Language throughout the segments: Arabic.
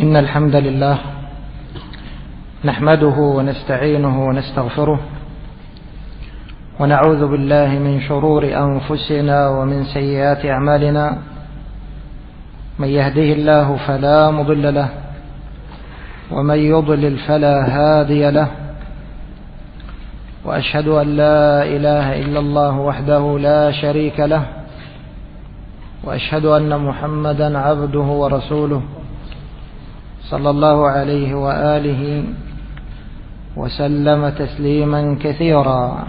إن الحمد لله نحمده ونستعينه ونستغفره ونعوذ بالله من شرور أنفسنا ومن سيئات أعمالنا. من يهده الله فلا مضل له ومن يضلل فلا هادي له، وأشهد أن لا إله إلا الله وحده لا شريك له، وأشهد أن محمدا عبده ورسوله صلى الله عليه وآله وسلم تسليما كثيرا.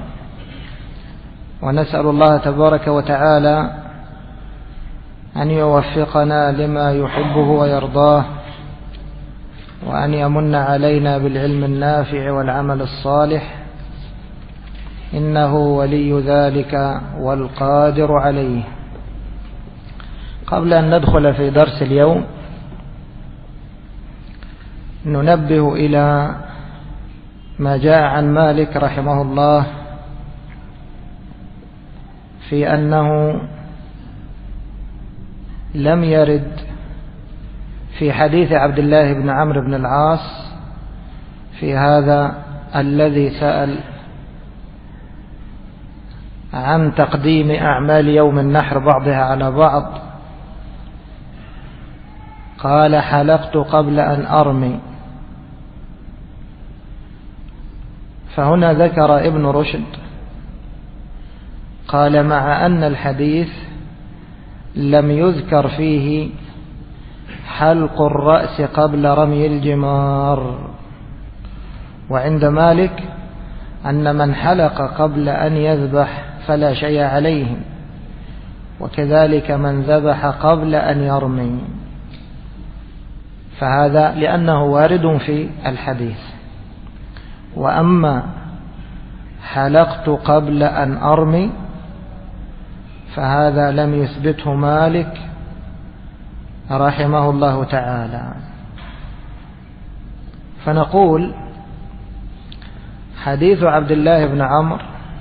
ونسأل الله تبارك وتعالى أن يوفقنا لما يحبه ويرضاه، وأن يمن علينا بالعلم النافع والعمل الصالح، إنه ولي ذلك والقادر عليه. قبل أن ندخل في درس اليوم ننبه إلى ما جاء عن مالك رحمه الله في أنه لم يرد في حديث عبد الله بن عمرو بن العاص في هذا الذي سأل عن تقديم أعمال يوم النحر بعضها على بعض، قال: حلقت قبل أن أرمي. فهنا ذكر ابن رشد قال: مع أن الحديث لم يذكر فيه حلق الرأس قبل رمي الجمار، وعند مالك أن من حلق قبل أن يذبح فلا شيء عليه، وكذلك من ذبح قبل أن يرمي. فهذا لأنه وارد في الحديث. وأما حلقت قبل أن أرمي فهذا لم يثبته مالك رحمه الله تعالى. فنقول حديث عبد الله بن عمرو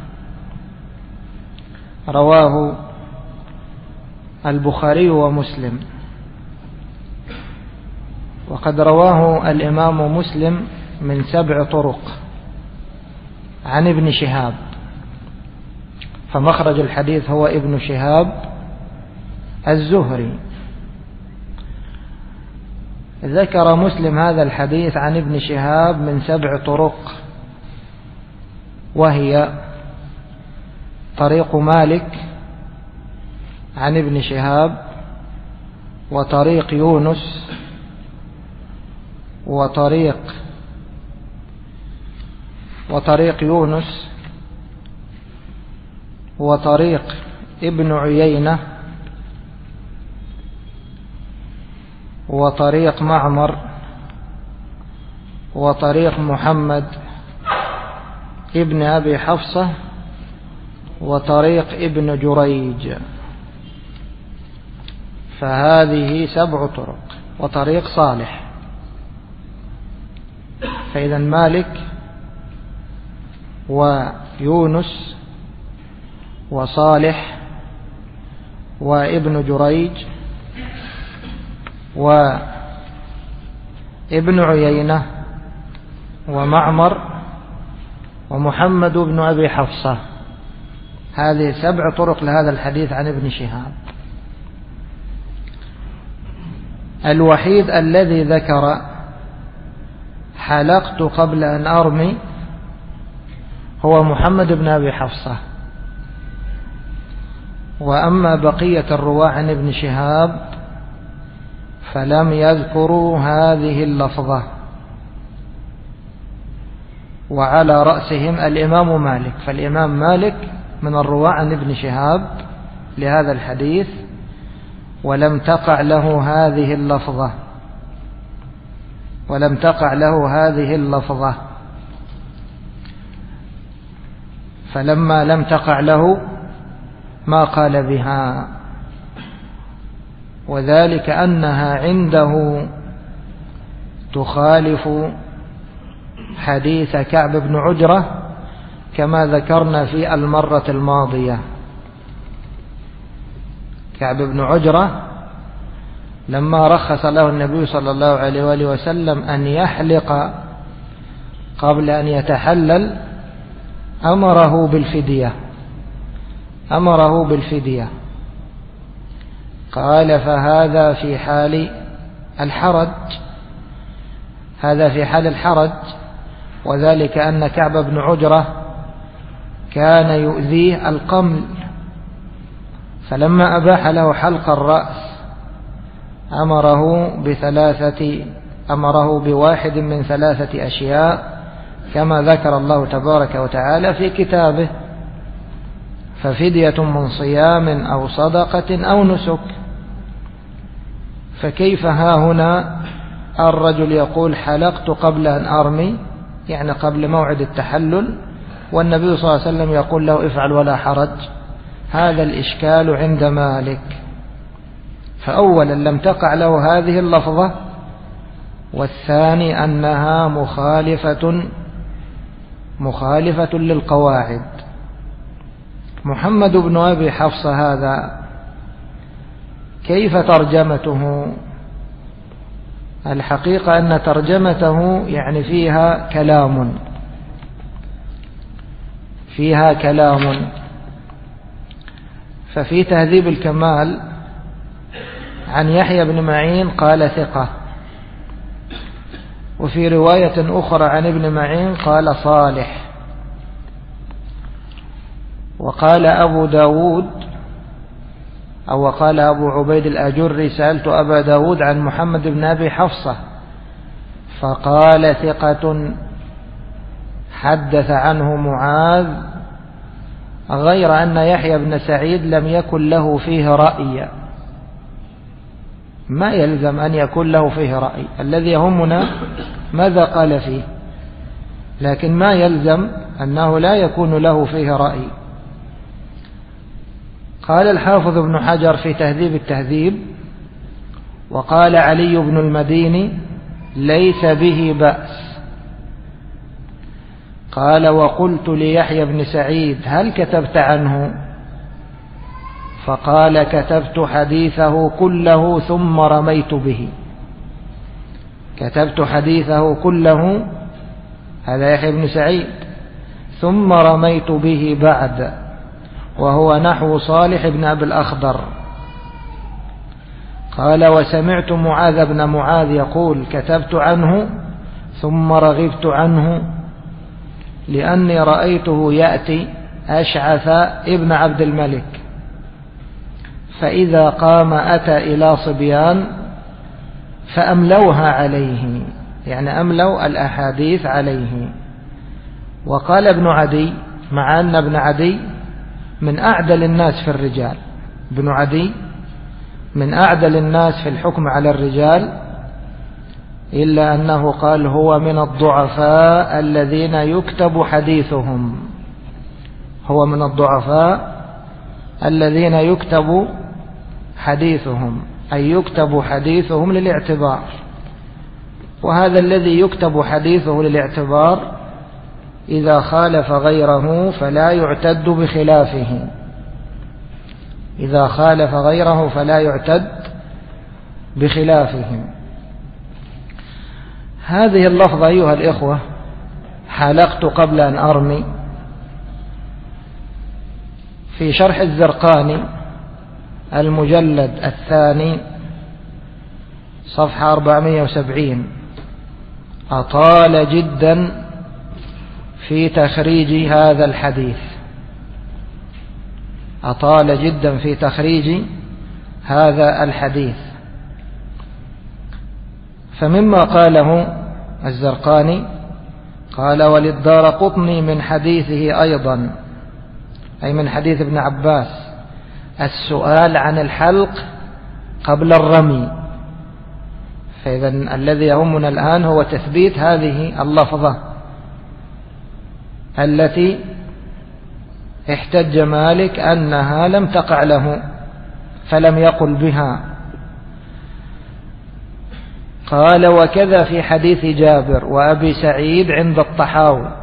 رواه البخاري ومسلم، وقد رواه الإمام مسلم من 7 طرق عن ابن شهاب، فمخرج الحديث هو ابن شهاب الزهري. ذكر مسلم هذا الحديث عن ابن شهاب من 7 طرق، وهي طريق مالك عن ابن شهاب، وطريق يونس، وطريق يونس، وطريق ابن عيينة، وطريق معمر، وطريق محمد ابن أبي حفصة، وطريق ابن جريج. فهذه 7 طرق، وطريق صالح. فإذا مالك ويونس وصالح وابن جريج وابن عيينة ومعمر ومحمد بن أبي حفصة، هذه 7 طرق لهذا الحديث عن ابن شهاب. الوحيد الذي ذكر حلقت قبل أن أرمي هو محمد بن أبي حفصة. وأما بقية الرواة عن ابن شهاب فلم يذكروا هذه اللفظة، وعلى رأسهم الإمام مالك. فالإمام مالك من الرواة عن ابن شهاب لهذا الحديث، ولم تقع له هذه اللفظة، فلما لم تقع له ما قال بها، وذلك أنها عنده تخالف حديث كعب بن عجرة كما ذكرنا في المرة الماضية. كعب بن عجرة لما رخص له النبي صلى الله عليه وآله وسلم أن يحلق قبل أن يتحلل أمره بالفدية. قال فهذا في حال الحرج، وذلك أن كعب بن عجرة كان يؤذيه القمل، فلما أباح له حلق الرأس أمره بواحد من 3 أشياء كما ذكر الله تبارك وتعالى في كتابه: ففدية من صيام أو صدقة أو نسك. فكيف ها هنا الرجل يقول حلقت قبل أن أرمي، يعني قبل موعد التحلل، والنبي صلى الله عليه وسلم يقول له افعل ولا حرج؟ هذا الإشكال عند مالك. فأولا لم تقع له هذه اللفظة، والثاني أنها مخالفة للقواعد. محمد بن أبي حفصة هذا كيف ترجمته؟ الحقيقة أن ترجمته يعني فيها كلام. ففي تهذيب الكمال عن يحيى بن معين قال ثقة، وفي رواية أخرى عن ابن معين قال صالح. وقال أبو داود وقال أبو عبيد الأجري: سألت أبا داود عن محمد بن أبي حفصة فقال ثقة حدث عنه معاذ، غير أن يحيى بن سعيد لم يكن له فيه رأي. ما يلزم أن يكون له فيه رأي، الذي يهمنا ماذا قال فيه، لكن ما يلزم أنه لا يكون له فيه رأي. قال الحافظ ابن حجر في تهذيب التهذيب: وقال علي بن المديني: ليس به بأس. قال: وقلت ليحيى بن سعيد: هل كتبت عنه؟ فقال: كتبت حديثه كله ثم رميت به. كتبت حديثه كله، هذا يحيى بن سعيد، ثم رميت به بعد، وهو نحو صالح بن أبي الأخضر. قال: وسمعت معاذ بن معاذ يقول: كتبت عنه ثم رغبت عنه، لأني رأيته يأتي أشعث ابن عبد الملك، فإذا قام أتى إلى صبيان فأملوها عليه، يعني أملوا الأحاديث عليه. وقال ابن عدي، مع أن ابن عدي من أعدل الناس في الرجال، ابن عدي من أعدل الناس في الحكم على الرجال، إلا أنه قال: هو من الضعفاء الذين يكتب حديثهم. هو من الضعفاء الذين يكتب حديثهم، أي يكتب حديثهم للاعتبار. وهذا الذي يكتب حديثه للاعتبار إذا خالف غيره فلا يعتد بخلافه، إذا خالف غيره فلا يعتد بخلافه. هذه اللفظة أيها الإخوة: حلقت قبل أن أرمي، في شرح الزرقاني المجلد 2 صفحة 470 أطال جدا في تخريج هذا الحديث، أطال جدا في تخريج هذا الحديث. فمما قاله الزرقاني قال: وللدارقطني من حديثه أيضا، أي من حديث ابن عباس، السؤال عن الحلق قبل الرمي. فإذا الذي يهمنا الآن هو تثبيت هذه اللفظة التي احتج مالك أنها لم تقع له فلم يقل بها. قال: وكذا في حديث جابر وأبي سعيد عند الطحاوي.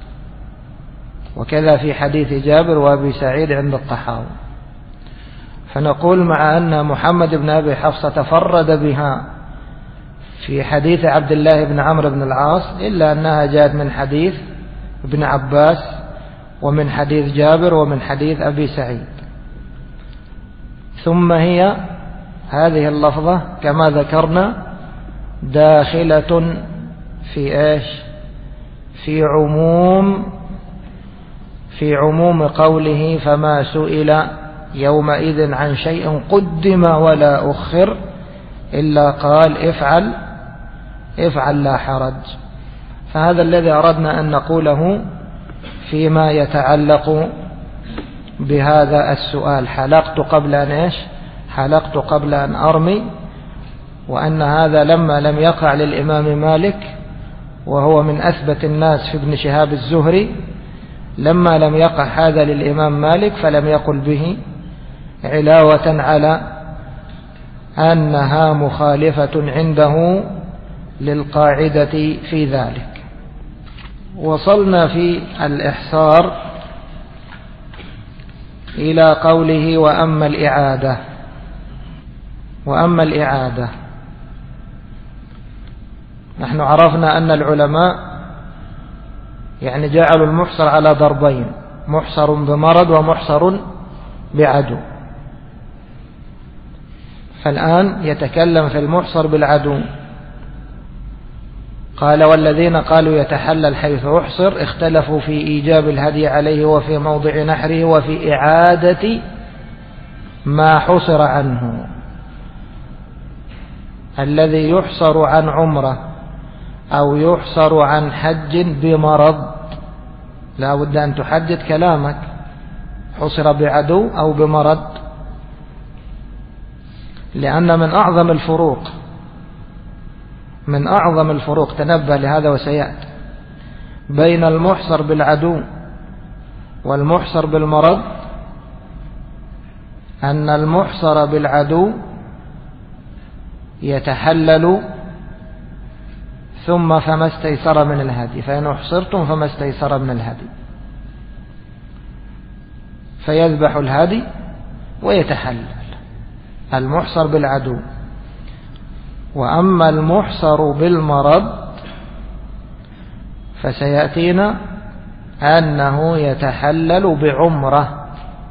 وكذا في حديث جابر وأبي سعيد عند الطحاوي. فنقول مع أن محمد بن أبي حفص تفرد بها في حديث عبد الله بن عمرو بن العاص، إلا أنها جاءت من حديث ابن عباس ومن حديث جابر ومن حديث أبي سعيد. ثم هي هذه اللفظة كما ذكرنا داخلة في إيش؟ في عموم قوله فما سئل يومئذ عن شيء قدم ولا أخر إلا قال افعل لا حرج. فهذا الذي أردنا أن نقوله فيما يتعلق بهذا السؤال. حلقت قبل أن أرمي، وأن هذا لما لم يقع للإمام مالك وهو من أثبت الناس في ابن شهاب الزهري، لما لم يقع هذا للإمام مالك فلم يقل به علاوة على أنها مخالفة عنده للقاعدة في ذلك. وصلنا في الإحصار إلى قوله وأما الإعادة. نحن عرفنا أن العلماء يعني جعلوا المحصر على ضربين: محصر بمرض ومحصر بعدو. فالآن يتكلم في المحصر بالعدو. قال والذين قالوا يتحلل حيث أحصر اختلفوا في إيجاب الهدي عليه وفي موضع نحره وفي إعادة ما حصر عنه. الذي يحصر عن عمره أو يحصر عن حج بمرض لا بد أن تحدد كلامك، حصر بعدو أو بمرض، لأن من أعظم الفروق تنبه لهذا وسيأتي بين المحصر بالعدو والمحصر بالمرض أن المحصر بالعدو يتحلل ثم فما استيسر من الهدي، فإن أحصرتم فما استيسر من الهدي، فيذبح الهدي ويتحلل المحصر بالعدو. وأما المحصر بالمرض فسيأتينا أنه يتحلل بعمرة،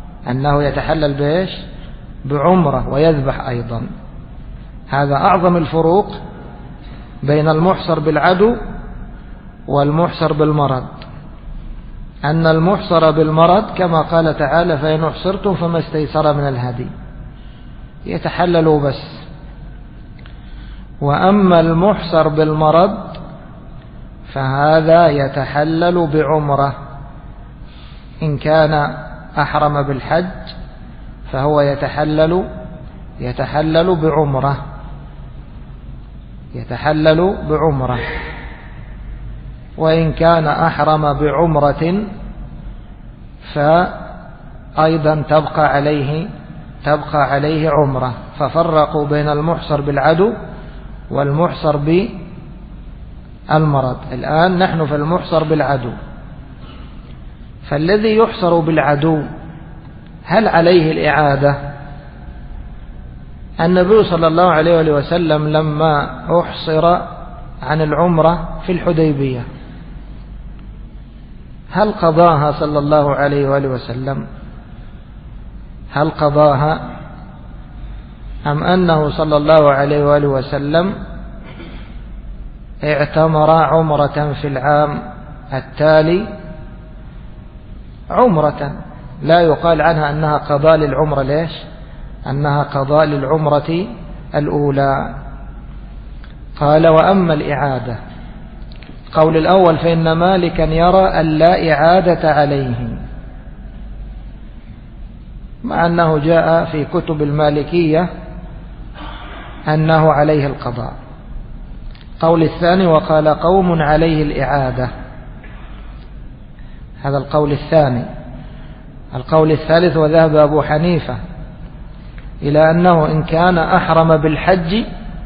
بعمرة ويذبح أيضا. هذا أعظم الفروق بين المحصر بالعدو والمحصر بالمرض، أن المحصر بالمرض كما قال تعالى فإن أحصرتم فما استيسر من الهدي يتحلل بس. وأما المحصر بالمرض فهذا يتحلل بعمرة، إن كان أحرم بالحج فهو يتحلل بعمرة، وإن كان أحرم بعمرة فأيضا تبقى عليه عمرة. ففرقوا بين المحصر بالعدو والمحصر بالمرض. الآن نحن في المحصر بالعدو. فالذي يحصر بالعدو هل عليه الإعادة؟ النبي صلى الله عليه وسلم لما أحصر عن العمرة في الحديبية هل قضاها صلى الله عليه وسلم؟ هل قضاها أم أنه صلى الله عليه وسلم اعتمر عمرة في العام التالي، عمرة لا يقال عنها أنها قضاء للعمرة؟ ليش؟ أنها قضاء للعمرة الأولى. قال وأما الإعادة، قول الأول فإن مالكا يرى أن لا إعادة عليه، مع أنه جاء في كتب المالكية أنه عليه القضاء. قول الثاني وقال قوم عليه الإعادة، هذا القول الثاني. القول الثالث وذهب أبو حنيفة إلى أنه إن كان أحرم بالحج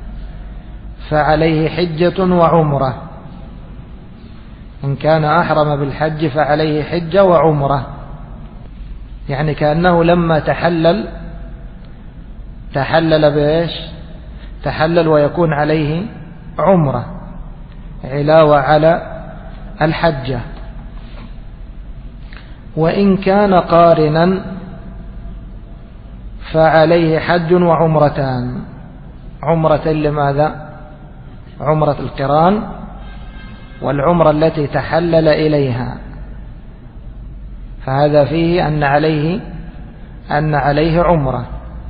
فعليه حجة وعمرة، إن كان أحرم بالحج فعليه حجة وعمرة، يعني كأنه لما تحلل تحلل بإيش؟ تحلل ويكون عليه عمرة علاوة على الحجة. وإن كان قارنا فعليه حج وعمرتان. عمرة لماذا؟ عمرة القران والعمرة التي تحلل إليها، فهذا فيه أن عليه عمرة.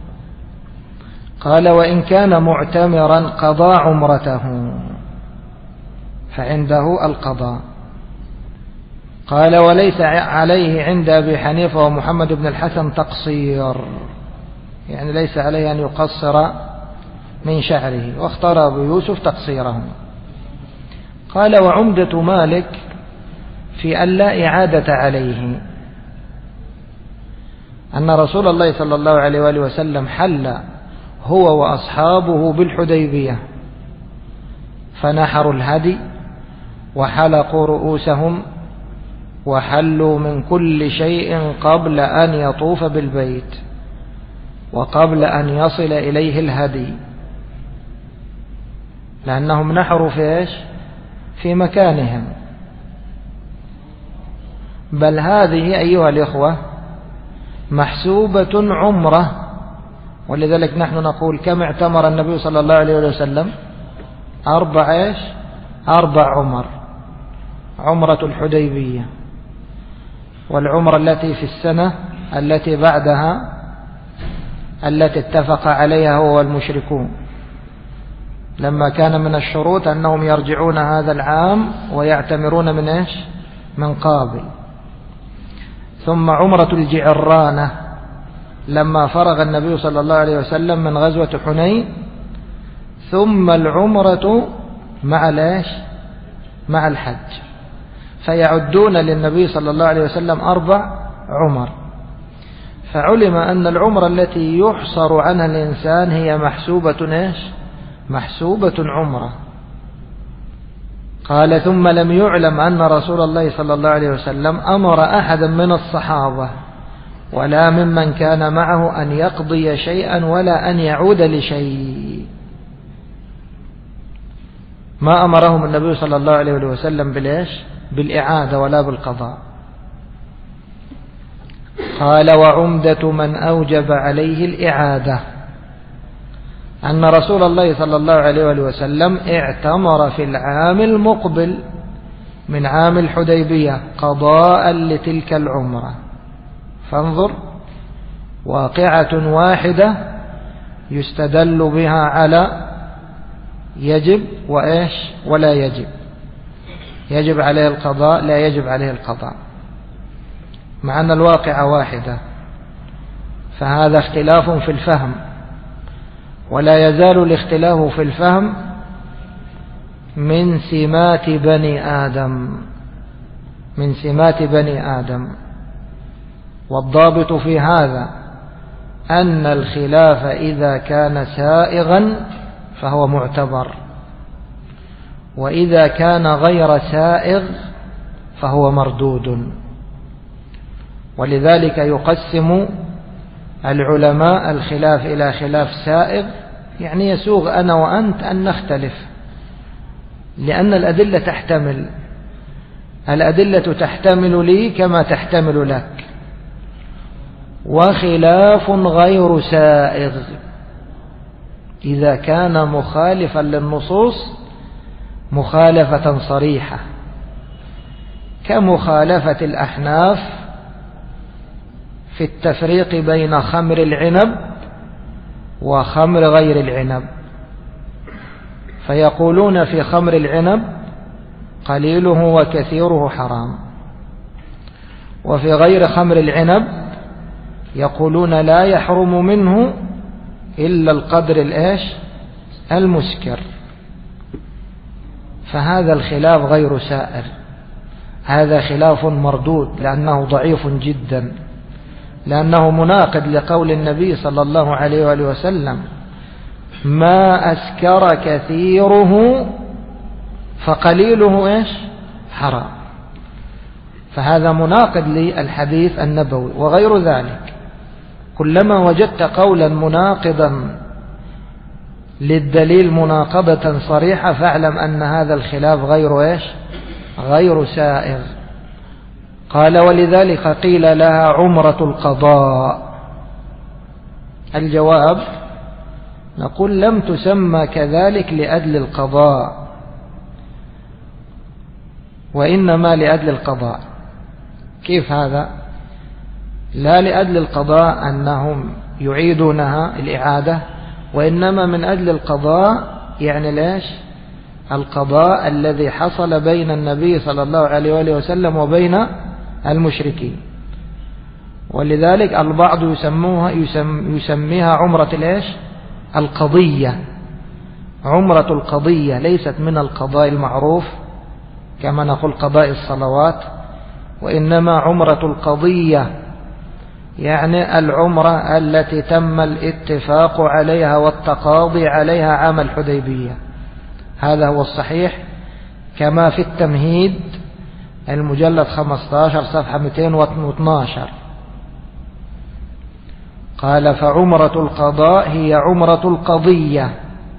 قال وإن كان معتمرا قضى عمرته، فعنده القضاء. قال وليس عليه عند أبي حنيفة ومحمد بن الحسن تقصير، يعني ليس عليه أن يقصر من شعره، واختار أبو يوسف تقصيره. قال وعمدة مالك في أن لا إعادة عليه، أن رسول الله صلى الله عليه وآله وسلم حل هو وأصحابه بالحديبية، فنحروا الهدي وحلقوا رؤوسهم وحلوا من كل شيء قبل أن يطوف بالبيت وقبل أن يصل إليه الهدي، لأنهم نحروا في إيش؟ في مكانهم. بل هذه أيها الإخوة محسوبة عمرة، ولذلك نحن نقول كم اعتمر النبي صلى الله عليه وسلم؟ 4 عمر: عمرة الحديبية، والعمرة التي في السنة التي بعدها التي اتفق عليها هو والمشركون، لما كان من الشروط أنهم يرجعون هذا العام ويعتمرون من إيش؟ من قابل. ثم عمرة الجعرانة لما فرغ النبي صلى الله عليه وسلم من غزوة حنين، ثم العمرة مع الإيش؟ مع الحج، فيعدون للنبي صلى الله عليه وسلم 4 عمر. فعلم أن العمرة التي يحصر عنها الإنسان هي محسوبة إيش؟ محسوبة عمرة. قال ثم لم يعلم أن رسول الله صلى الله عليه وسلم أمر أحدا من الصحابة ولا ممن كان معه أن يقضي شيئا ولا أن يعود لشيء، ما أمرهم النبي صلى الله عليه وسلم بالإيش؟ بالإعادة ولا بالقضاء. قال وعمدة من أوجب عليه الإعادة أن رسول الله صلى الله عليه وسلم اعتمر في العام المقبل من عام الحديبية قضاء لتلك العمرة. فانظر، واقعة واحدة يستدل بها على يجب وإيش ولا يجب، يجب عليه القضاء لا يجب عليه القضاء، مع أن الواقعة واحدة. فهذا اختلاف في الفهم، ولا يزال الاختلاف في الفهم من سمات بني آدم، من سمات بني آدم. والضابط في هذا أن الخلاف إذا كان سائغا فهو معتبر، وإذا كان غير سائغ فهو مردود. ولذلك يقسم العلماء الخلاف إلى خلاف سائغ، يعني يسوغ أنا وأنت أن نختلف، لأن الأدلة تحتمل، الأدلة تحتمل لي كما تحتمل لك. وخلاف غير سائغ إذا كان مخالفا للنصوص مخالفة صريحة، كمخالفة الأحناف في التفريق بين خمر العنب وخمر غير العنب، فيقولون في خمر العنب قليله وكثيره حرام، وفي غير خمر العنب يقولون لا يحرم منه إلا القدر الإيش؟ المسكر. فهذا الخلاف غير سائر، هذا خلاف مردود لأنه ضعيف جدا، لأنه مناقض لقول النبي صلى الله عليه وآله وسلم ما أسكر كثيره فقليله إيش؟ حرام. فهذا مناقض للحديث النبوي. وغير ذلك كلما وجدت قولا مناقضا للدليل مناقضة صريحة فاعلم أن هذا الخلاف غير سائغ. قال ولذلك قيل لها عمرة القضاء. الجواب نقول لم تسمى كذلك لأجل القضاء، وإنما لأجل القضاء. كيف هذا؟ لا لأجل القضاء أنهم يعيدونها الإعادة، وإنما من أجل القضاء، يعني ليش؟ القضاء الذي حصل بين النبي صلى الله عليه وآله وسلم وبين المشركين. ولذلك البعض يسميها عمرة القضية. عمرة القضية ليست من القضاء المعروف كما نقول قضاء الصلوات، وإنما عمرة القضية يعني العمرة التي تم الاتفاق عليها والتقاضي عليها عام الحديبية. هذا هو الصحيح كما في التمهيد المجلد 15 صفحة 212. قال فعمرة القضاء هي عمرة القضية.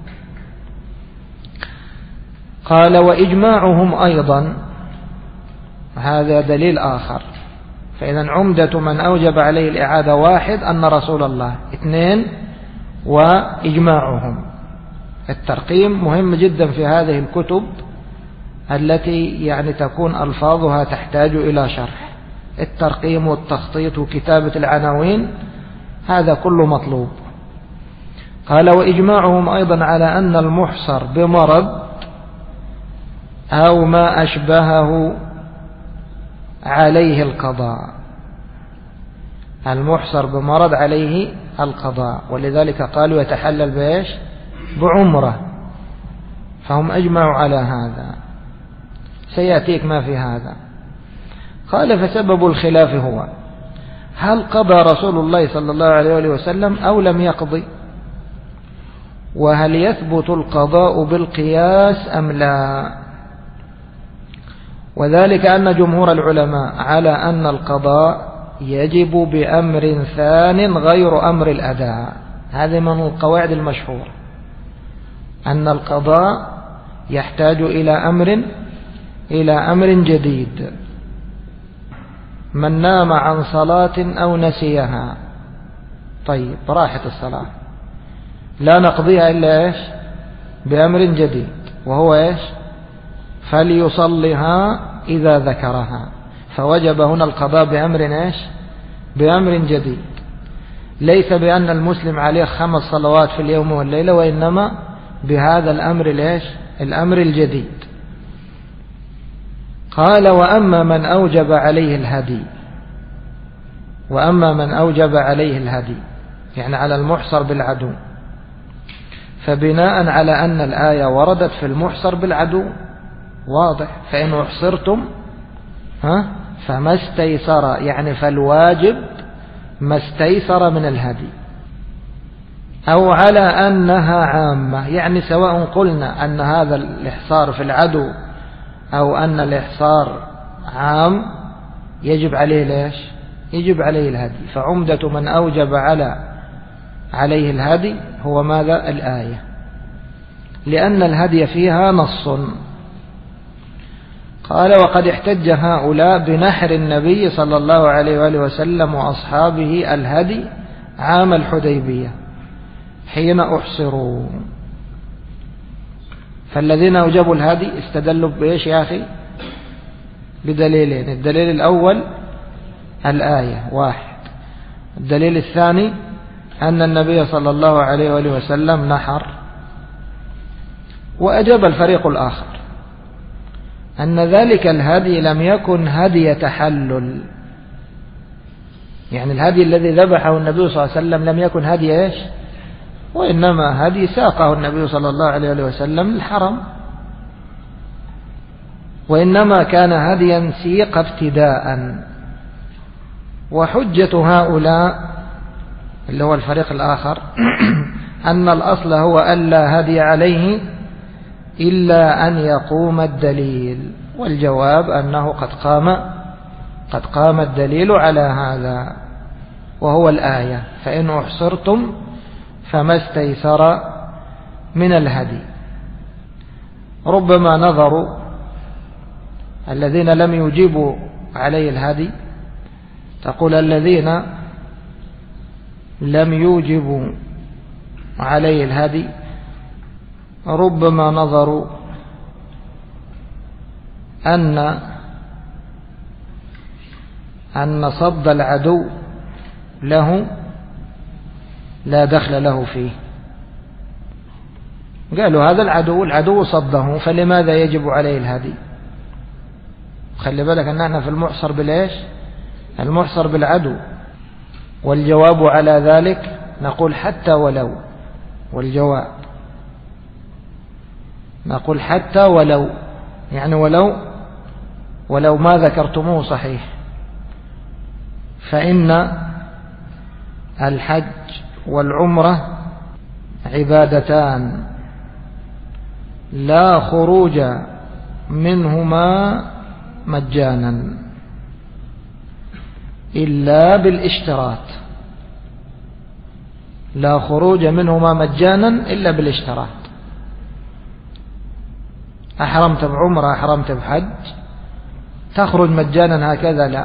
قال وإجماعهم أيضا، هذا دليل آخر. فإذا عمدة من أوجب عليه الإعادة 1 أن رسول الله، 2 وإجماعهم. الترقيم مهم جدا في هذه الكتب التي يعني تكون ألفاظها تحتاج إلى شرح. الترقيم والتخطيط وكتابة العناوين هذا كله مطلوب. قال وإجماعهم أيضا على أن المحصر بمرض أو ما أشبهه عليه القضاء. المحصر بمرض عليه القضاء، ولذلك قالوا يتحلل بعمرة. فهم أجمعوا على هذا، سيأتيك ما في هذا. قال فسبب الخلاف هو هل قضى رسول الله صلى الله عليه وسلم أو لم يقضي، وهل يثبت القضاء بالقياس أم لا. وذلك أن جمهور العلماء على أن القضاء يجب بأمر ثان غير أمر الأداء. هذه من القواعد المشهورة، أن القضاء يحتاج إلى أمر جديد. من نام عن صلاة أو نسيها، طيب راحت الصلاة، لا نقضيها إلا بأمر جديد، وهو فليصلها إذا ذكرها. فوجب هنا القضاء بأمر جديد، ليس بأن المسلم عليه 5 صلوات في اليوم والليلة، وإنما بهذا الأمر الأمر الجديد. قال وأما من أوجب عليه الهدي، يعني على المحصر بالعدو، فبناء على أن الآية وردت في المحصر بالعدو واضح، فإن أحصرتم فما استيسر، يعني فالواجب ما استيسر من الهدي. أو على أنها عامة، يعني سواء قلنا أن هذا الإحصار في العدو أو أن الإحصار عام يجب عليه يجب عليه الهدي. فعمدة من أوجب عليه الهدي هو ماذا؟ الآية، لأن الهدي فيها نص. قال وقد احتج هؤلاء بنحر النبي صلى الله عليه وآله وسلم وأصحابه الهدي عام الحديبية حين أحصروا. فالذين أوجبوا الهدي استدلوا بإيش يا أخي؟ بدليلين. الدليل الأول الآية 1، الدليل الثاني أن النبي صلى الله عليه وآله وسلم نحر. وأجاب الفريق الآخر أن ذلك الهدي لم يكن هدي تحلل، يعني الهدي الذي ذبحه النبي صلى الله عليه وسلم لم يكن هدي وإنما هدي ساقه النبي صلى الله عليه وسلم للحرم، وإنما كان هديا سيق ابتداء. وحجة هؤلاء اللي هو الفريق الآخر أن الأصل هو ألا هدي عليه إلا أن يقوم الدليل، والجواب أنه قد قام الدليل على هذا. وهو الآية: فإن أحصرتم فما استيسر من الهدي. ربما نظروا الذين لم يجيبوا عليه الهدي، تقول الذين لم يوجبوا عليه الهدي ربما نظروا أن صد العدو له لا دخل له فيه. قالوا هذا العدو صده، فلماذا يجب عليه الهدي؟ خلي بالك أن احنا في المحصر بالإيش؟ المحصر بالعدو. والجواب على ذلك نقول حتى ولو، والجواب نقول حتى ولو، يعني ولو ما ذكرتموه صحيح، فإن الحج والعمرة عبادتان لا خروج منهما مجانا إلا بالاشتراط، لا خروج منهما مجانا إلا بالاشتراط. أحرمت بعمرة أحرمت بحج تخرج مجانا هكذا لا.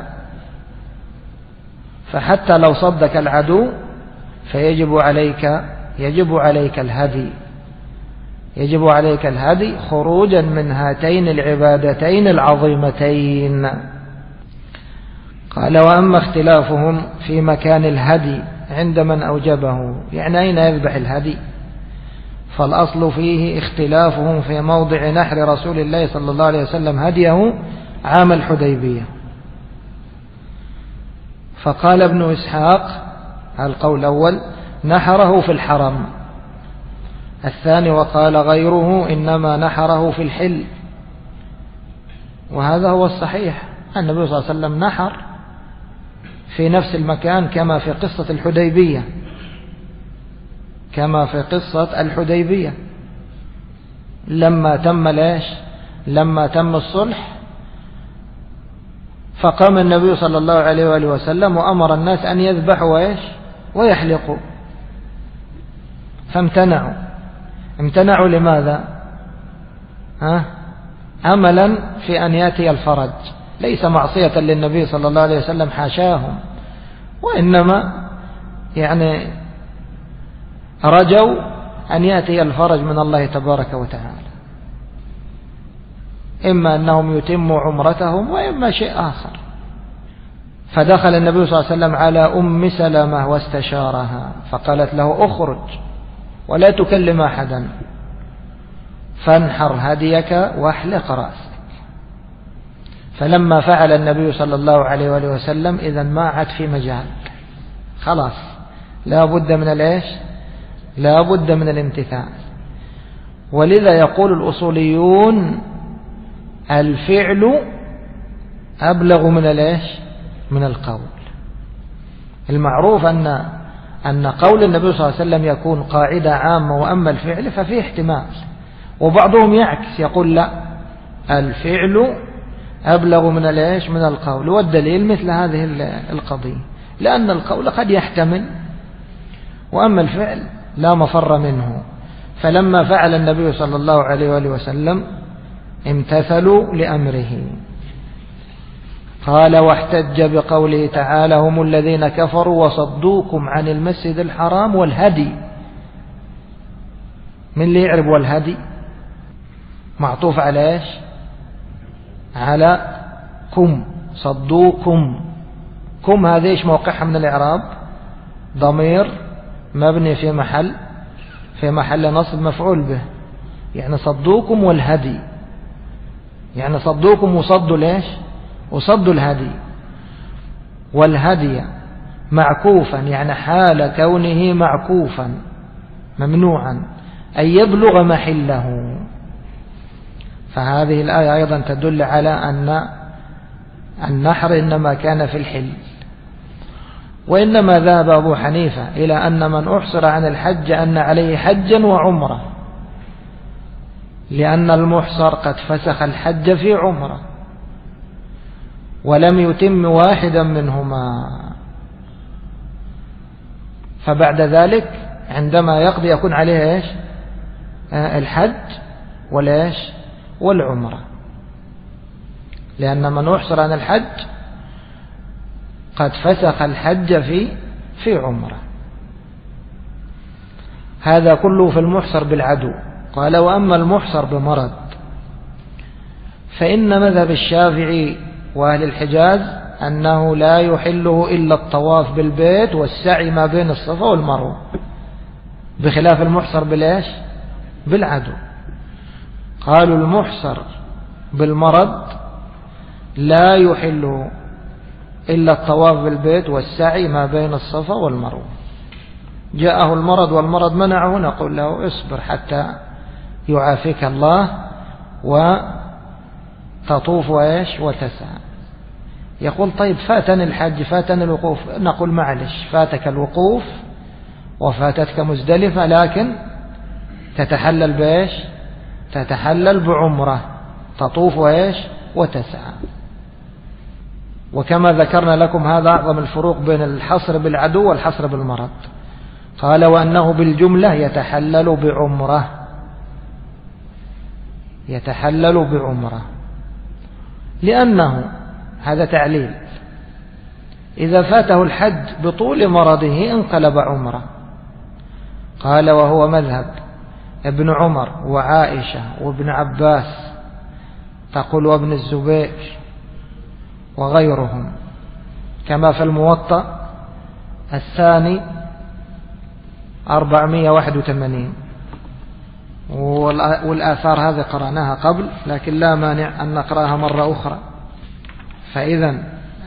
فحتى لو صدك العدو فيجب عليك الهدي، يجب عليك الهدي خروجا من هاتين العبادتين العظيمتين. قال: وأما اختلافهم في مكان الهدي عند من أوجبه، يعني أين يذبح الهدي؟ فالأصل فيه اختلافهم في موضع نحر رسول الله صلى الله عليه وسلم هديه عام الحديبية. فقال ابن إسحاق القول الأول: نحره في الحرم. الثاني وقال غيره: إنما نحره في الحل. وهذا هو الصحيح، النبي صلى الله عليه وسلم نحر في نفس المكان كما في قصة الحديبية، كما في قصة الحديبية لما تم الصلح، فقام النبي صلى الله عليه وآله وسلم وأمر الناس أن يذبحوا ويحلقوا، امتنعوا لماذا؟ أملا في أن يأتي الفرج، ليس معصية للنبي صلى الله عليه وسلم حاشاهم، وإنما يعني رجوا أن يأتي الفرج من الله تبارك وتعالى، إما أنهم يتموا عمرتهم وإما شيء آخر. فدخل النبي صلى الله عليه وسلم على أم سلمة واستشارها، فقالت له: أخرج ولا تكلم أحدا، فانحر هديك واحلق رأسك. فلما فعل النبي صلى الله عليه وآله وسلم إذن ما عاد في مجال، خلاص لا بد من الامتثال. ولذا يقول الأصوليون: الفعل أبلغ من القول. المعروف أن قول النبي صلى الله عليه وسلم يكون قاعدة عامة، وأما الفعل ففيه احتمال. وبعضهم يعكس يقول: لا، الفعل أبلغ من القول. والدليل مثل هذه القضية، لأن القول قد يحتمل، وأما الفعل لا مفر منه. فلما فعل النبي صلى الله عليه وآله وسلم امتثلوا لأمره. قال: واحتج بقوله تعالى: هم الذين كفروا وصدوكم عن المسجد الحرام والهدي. من اللي يعرب والهدي؟ معطوف على على كم، صدوكم. كم هذا ايش موقعها من الإعراب؟ ضمير مبني في محل نصب مفعول به، يعني صدوكم والهدي، يعني صدوكم وصدوا وصدوا الهدي. والهدي معكوفا، يعني حال كونه معكوفا ممنوعا أن يبلغ محله. فهذه الآية أيضا تدل على أن النحر إنما كان في الحل. وإنما ذهب أبو حنيفة إلى أن من أحصر عن الحج أن عليه حجا وعمرة، لأن المحصر قد فسخ الحج في عمرة ولم يتم واحدا منهما. فبعد ذلك عندما يقضي يكون عليه إيش؟ الحج والإيش؟ والعمرة، لأن من أحصر عن الحج قد فسخ الحج في عمرة. هذا كله في المحصر بالعدو. قال: وأما المحصر بمرض فإن مذهب الشافعي وأهل الحجاز أنه لا يحله إلا الطواف بالبيت والسعي ما بين الصفا والمروة، بخلاف المحصر بالإيش؟ بالعدو. قالوا المحصر بالمرض لا يحله إلا الطواف بالبيت والسعي ما بين الصفا والمروة. جاءه المرض والمرض منعه، نقول له: اصبر حتى يعافيك الله وتطوف وإيش؟ وتسعى. يقول: طيب فاتني الحج، فاتني الوقوف. نقول: معلش، فاتك الوقوف وفاتتك مزدلفة، لكن تتحلل بإيش؟ تتحلل بعمرة، تطوف وإيش؟ وتسعى. وكما ذكرنا لكم هذا أعظم الفروق بين الحصر بالعدو والحصر بالمرض. قال: وأنه بالجملة يتحلل بعمرة، يتحلل بعمرة، لأنه هذا تعليل: إذا فاته الحج بطول مرضه انقلب عمرة. قال: وهو مذهب ابن عمر وعائشة وابن عباس، تقول وابن الزبير وغيرهم، كما في الموطأ الثاني 481. والآثار هذه قرأناها قبل، لكن لا مانع أن نقرأها مرة أخرى. فإذا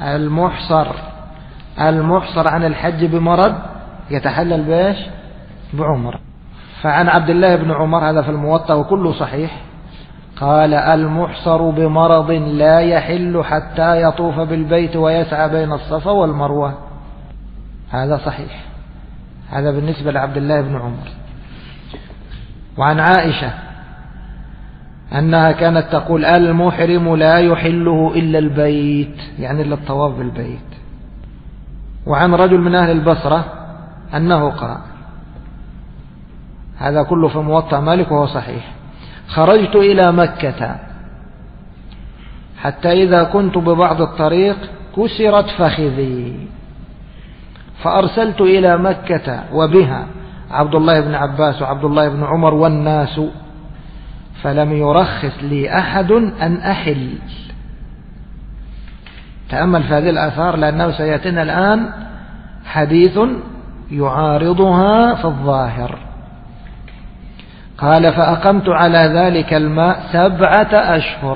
المحصر عن الحج بمرض يتحلل بإيش؟ بعمر. فعن عبد الله بن عمر، هذا في الموطأ وكله صحيح، قال: المحصر بمرض لا يحل حتى يطوف بالبيت ويسعى بين الصفا والمروة. هذا صحيح، هذا بالنسبة لعبد الله بن عمر. وعن عائشة أنها كانت تقول: المحرم لا يحله إلا البيت، يعني إلا الطواف بالبيت. وعن رجل من أهل البصرة أنه قال، هذا كله في موطأ مالك وهو صحيح: خرجت إلى مكة حتى إذا كنت ببعض الطريق كسرت فخذي، فأرسلت إلى مكة وبها عبد الله بن عباس وعبد الله بن عمر والناس، فلم يرخص لي أحد أن أحل. تأمل في هذه الآثار، لأنه سيأتينا الآن حديث يعارضها في الظاهر. قال: فأقمت على ذلك الماء 7 أشهر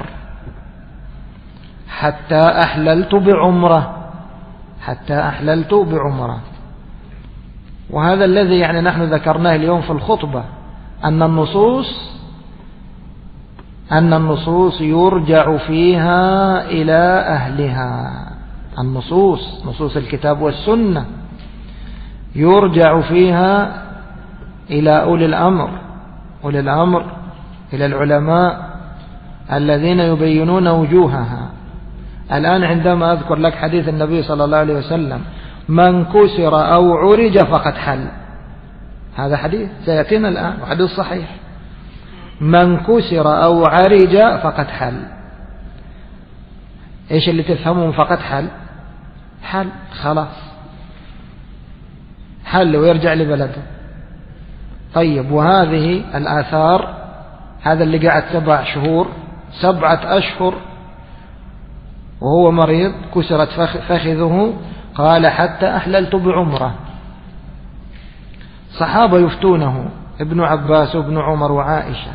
حتى أحللت بعمرة. وهذا الذي يعني نحن ذكرناه اليوم في الخطبة، أن النصوص يرجع فيها إلى أهلها. نصوص الكتاب والسنة يرجع فيها إلى أولي الأمر، إلى العلماء الذين يبينون وجوهها. الآن عندما أذكر لك حديث النبي صلى الله عليه وسلم: من كسر أو عرج فقد حل، هذا حديث سيأتينا الآن وحديث صحيح. من كسر أو عرج فقد حل. إيش اللي تفهمه فقد حل؟ خلاص حل ويرجع لبلده. طيب، وهذه الآثار، هذا اللي قعد 7 أشهر وهو مريض، كسرت فخذه، قال: حتى أحللت بعمرة. صحابة يفتونه، ابن عباس وابن عمر وعائشة.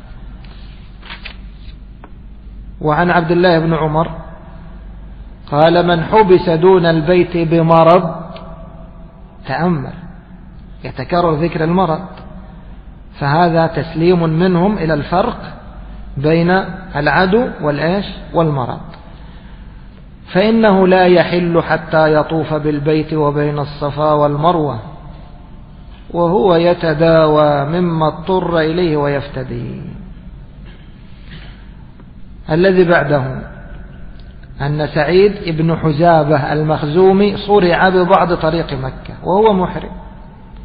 وعن عبد الله بن عمر قال: من حبس دون البيت بمرض، تأمل، يتكرر ذكر المرض، فهذا تسليم منهم إلى الفرق بين العدو والمرض. فإنه لا يحل حتى يطوف بالبيت وبين الصفا والمروة، وهو يتداوى مما اضطر إليه ويفتدي. الذي بعده أن سعيد بن حزابة المخزومي صرع ببعض طريق مكة وهو محرم،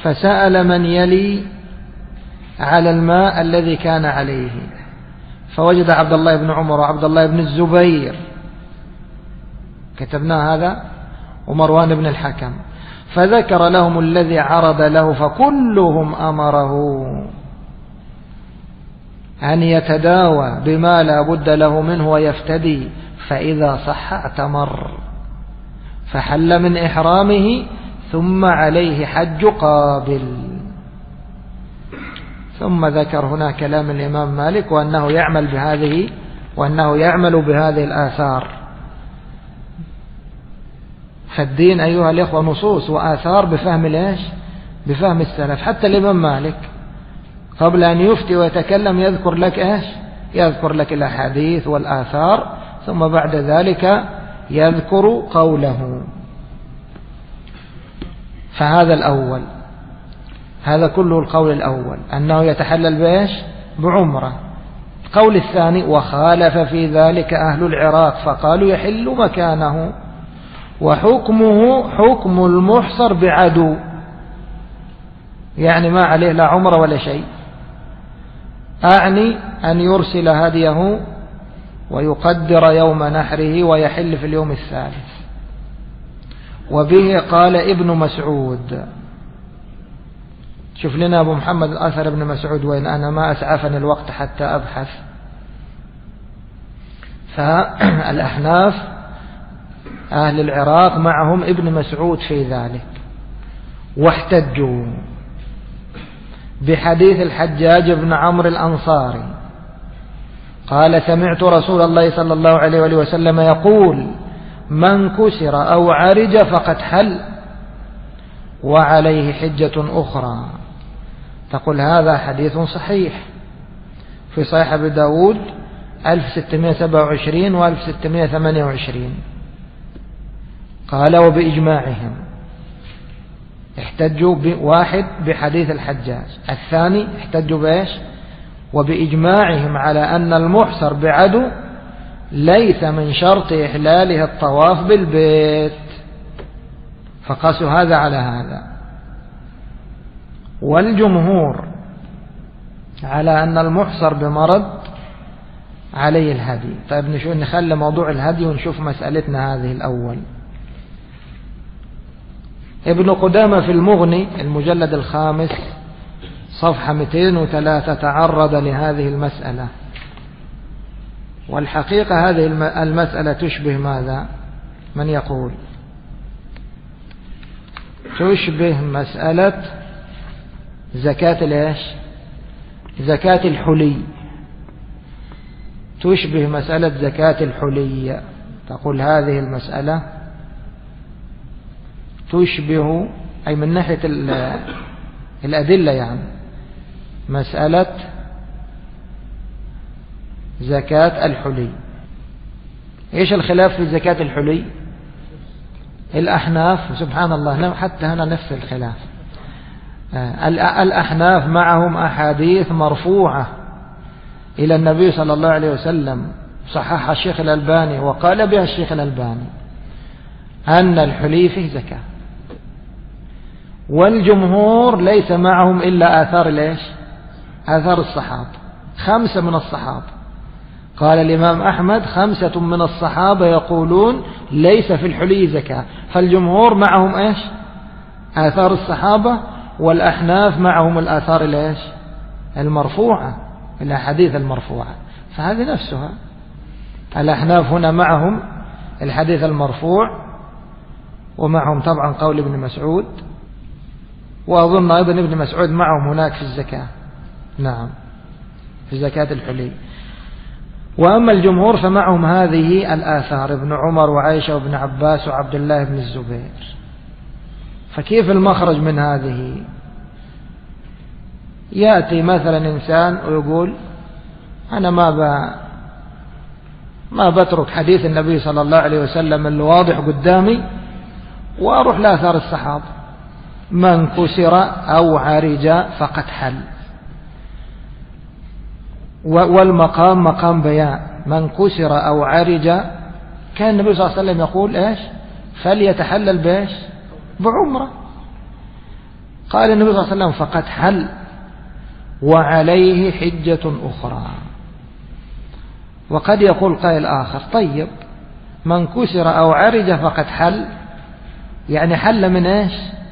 فسأل من يلي على الماء الذي كان عليه، فوجد عبد الله بن عمر وعبد الله بن الزبير، كتبنا هذا، ومروان بن الحكم، فذكر لهم الذي عرض له، فكلهم أمره أن يتداوى بما لا بد له منه ويفتدي، فإذا صح اعتمر، فحل من إحرامه ثم عليه حج قابل. ثم ذكر هنا كلام الإمام مالك وأنه يعمل بهذه الآثار. فالدين أيها الإخوة نصوص وآثار بفهم ليش؟ بفهم السلف. حتى الإمام مالك قبل أن يفتي ويتكلم يذكر لك إيش؟ يذكر لك الأحاديث والآثار، ثم بعد ذلك يذكر قوله. فهذا الأول، هذا كله القول الأول أنه يتحلل بإيش؟ بعمرة. القول الثاني: وخالف في ذلك أهل العراق فقالوا يحل مكانه، وحكمه حكم المحصر بعدو، يعني ما عليه لا عمره ولا شيء، أعني أن يرسل هديه ويقدر يوم نحره ويحل في اليوم الثالث. وبه قال ابن مسعود. شوف لنا أبو محمد الأثر ابن مسعود وين، أنا ما أسعفني الوقت حتى أبحث. فالأحناف أهل العراق معهم ابن مسعود في ذلك، واحتجوا بحديث الحجاج بن عمرو الأنصاري قال: سمعت رسول الله صلى الله عليه وآله وسلم يقول: من كسر أو عرج فقد حل وعليه حجة أخرى. تقول هذا حديث صحيح في صحيح أبي داود 1627 و 1628. قال: وبإجماعهم احتجوا واحد بحديث الحجاج، الثاني احتجوا بإيش؟ وبإجماعهم على أن المحصر بعدو ليس من شرط إحلاله الطواف بالبيت، فقاسوا هذا على هذا. والجمهور على أن المحصر بمرض عليه الهدي. طيب نخلي موضوع الهدي ونشوف مسألتنا هذه الأول. ابن قدامة في المغني المجلد الخامس صفحة 203 تعرض لهذه المسألة. والحقيقة هذه المسألة تشبه ماذا؟ من يقول؟ تشبه مسألة زكاة ليش؟ زكاة الحلي. تشبه مسألة زكاة الحلي. تقول هذه المسألة تشبه، أي من ناحية الأدلة يعني، مسألة زكاة الحلي. إيش الخلاف في زكاة الحلي؟ الأحناف سبحان الله حتى هنا نفس الخلاف. الأحناف معهم أحاديث مرفوعة إلى النبي صلى الله عليه وسلم، صححها الشيخ الألباني وقال بها الشيخ الألباني أن الحلي فيه زكاة. والجمهور ليس معهم إلا آثار ليش؟ آثار الصحابة، 5 من الصحابة. قال الإمام أحمد 5 من الصحابة يقولون ليس في الحلي زكاة. فالجمهور معهم إيش؟ آثار الصحابة، والأحناف معهم الآثار ليش؟ المرفوعة، الأحاديث المرفوعة. فهذه نفسها. الأحناف هنا معهم الحديث المرفوع، ومعهم طبعا قول ابن مسعود، وأظن أيضا ابن مسعود معهم هناك في الزكاة، نعم في زكاة الحلي. وأما الجمهور فمعهم هذه الآثار، ابن عمر وعائشة وابن عباس وعبد الله بن الزبير. فكيف المخرج من هذه؟ يأتي مثلا إنسان ويقول أنا ما بترك حديث النبي صلى الله عليه وسلم اللي واضح قدامي وأروح لآثار الصحابة: من كسر أو عرج فقد حل. والمقام مقام بيان، من كسر أو عرج، كان النبي صلى الله عليه وسلم يقول إيش؟ فليتحلل بإيش؟ بعمرة. قال النبي صلى الله عليه وسلم فقد حل وعليه حجة أخرى. وقد يقول قائل آخر طيب من كسر أو عرج فقد حل، يعني حل من إيش؟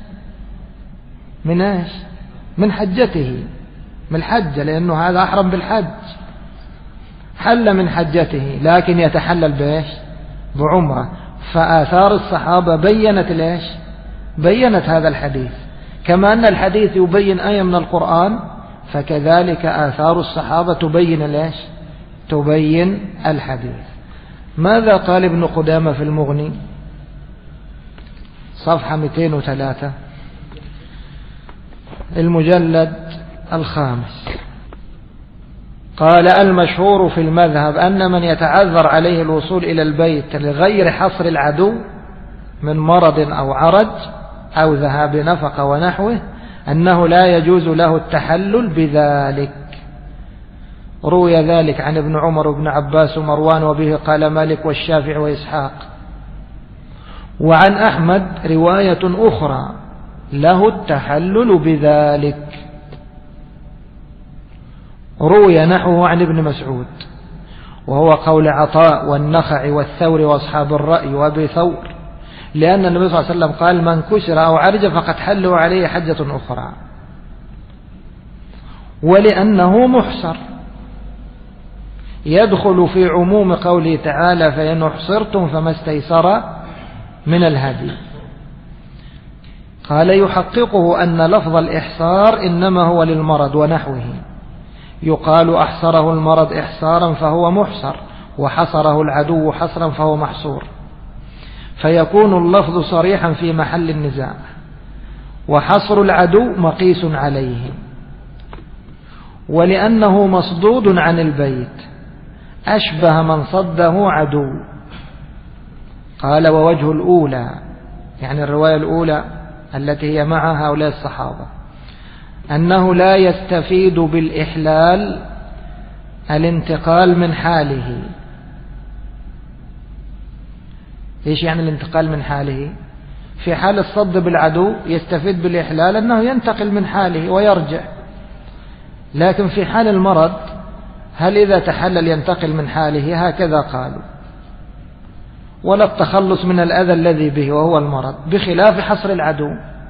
من إيش؟ من حجته، من الحجة، لأنه هذا أحرم بالحج، حل من حجته لكن يتحلل بإيش؟ بعمرة. فآثار الصحابة بيّنت ليش؟ بيّنت هذا الحديث، كما أن الحديث يبين آية من القرآن فكذلك آثار الصحابة تبين ليش؟ تبين الحديث. ماذا قال ابن قدامة في المغني صفحة 203 المجلد 5؟ قال المشهور في المذهب أن من يتعذر عليه الوصول إلى البيت لغير حصر العدو من مرض أو عرج أو ذهاب نفقة ونحوه أنه لا يجوز له التحلل بذلك. روي ذلك عن ابن عمر وابن عباس ومروان، وبه قال مالك والشافعي وإسحاق. وعن أحمد رواية أخرى له التحلل بذلك، روي نحوه عن ابن مسعود، وهو قول عطاء والنخع والثور وأصحاب الرأي وأبي ثور، لأن النبي صلى الله عليه وسلم قال من كسر أو عرج فقد حلوا عليه حجة أخرى، ولأنه محصر يدخل في عموم قوله تعالى فإن أحصرتم فما استيسر من الهدي. قال يحققه أن لفظ الإحصار إنما هو للمرض ونحوه، يقال أحصره المرض إحصارا فهو محصر، وحصره العدو حصرا فهو محصور، فيكون اللفظ صريحا في محل النزاع. وحصر العدو مقيس عليه، ولأنه مصدود عن البيت أشبه من صده عدو. قال ووجه الأولى، يعني الرواية الأولى التي هي مع هؤلاء الصحابة، أنه لا يستفيد بالإحلال الانتقال من حاله. إيش يعني الانتقال من حاله؟ في حال الصد بالعدو يستفيد بالإحلال أنه ينتقل من حاله ويرجع، لكن في حال المرض هل إذا تحلل ينتقل من حاله؟ هكذا قالوا، ولا التخلص من الأذى الذي به وهو المرض، بخلاف حصر العدو.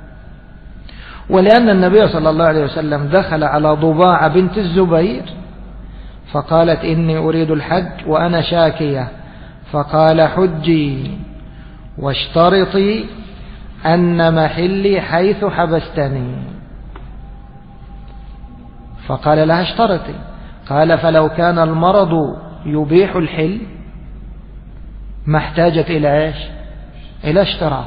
ولأن النبي صلى الله عليه وسلم دخل على ضباعة بنت الزبير فقالت إني أريد الحج وأنا شاكية، فقال حجي واشترطي أن محلي حيث حبستني، فقال لها اشترطي. قال فلو كان المرض يبيح الحل ما احتاجت إلى إيش؟ إلى اشتراط.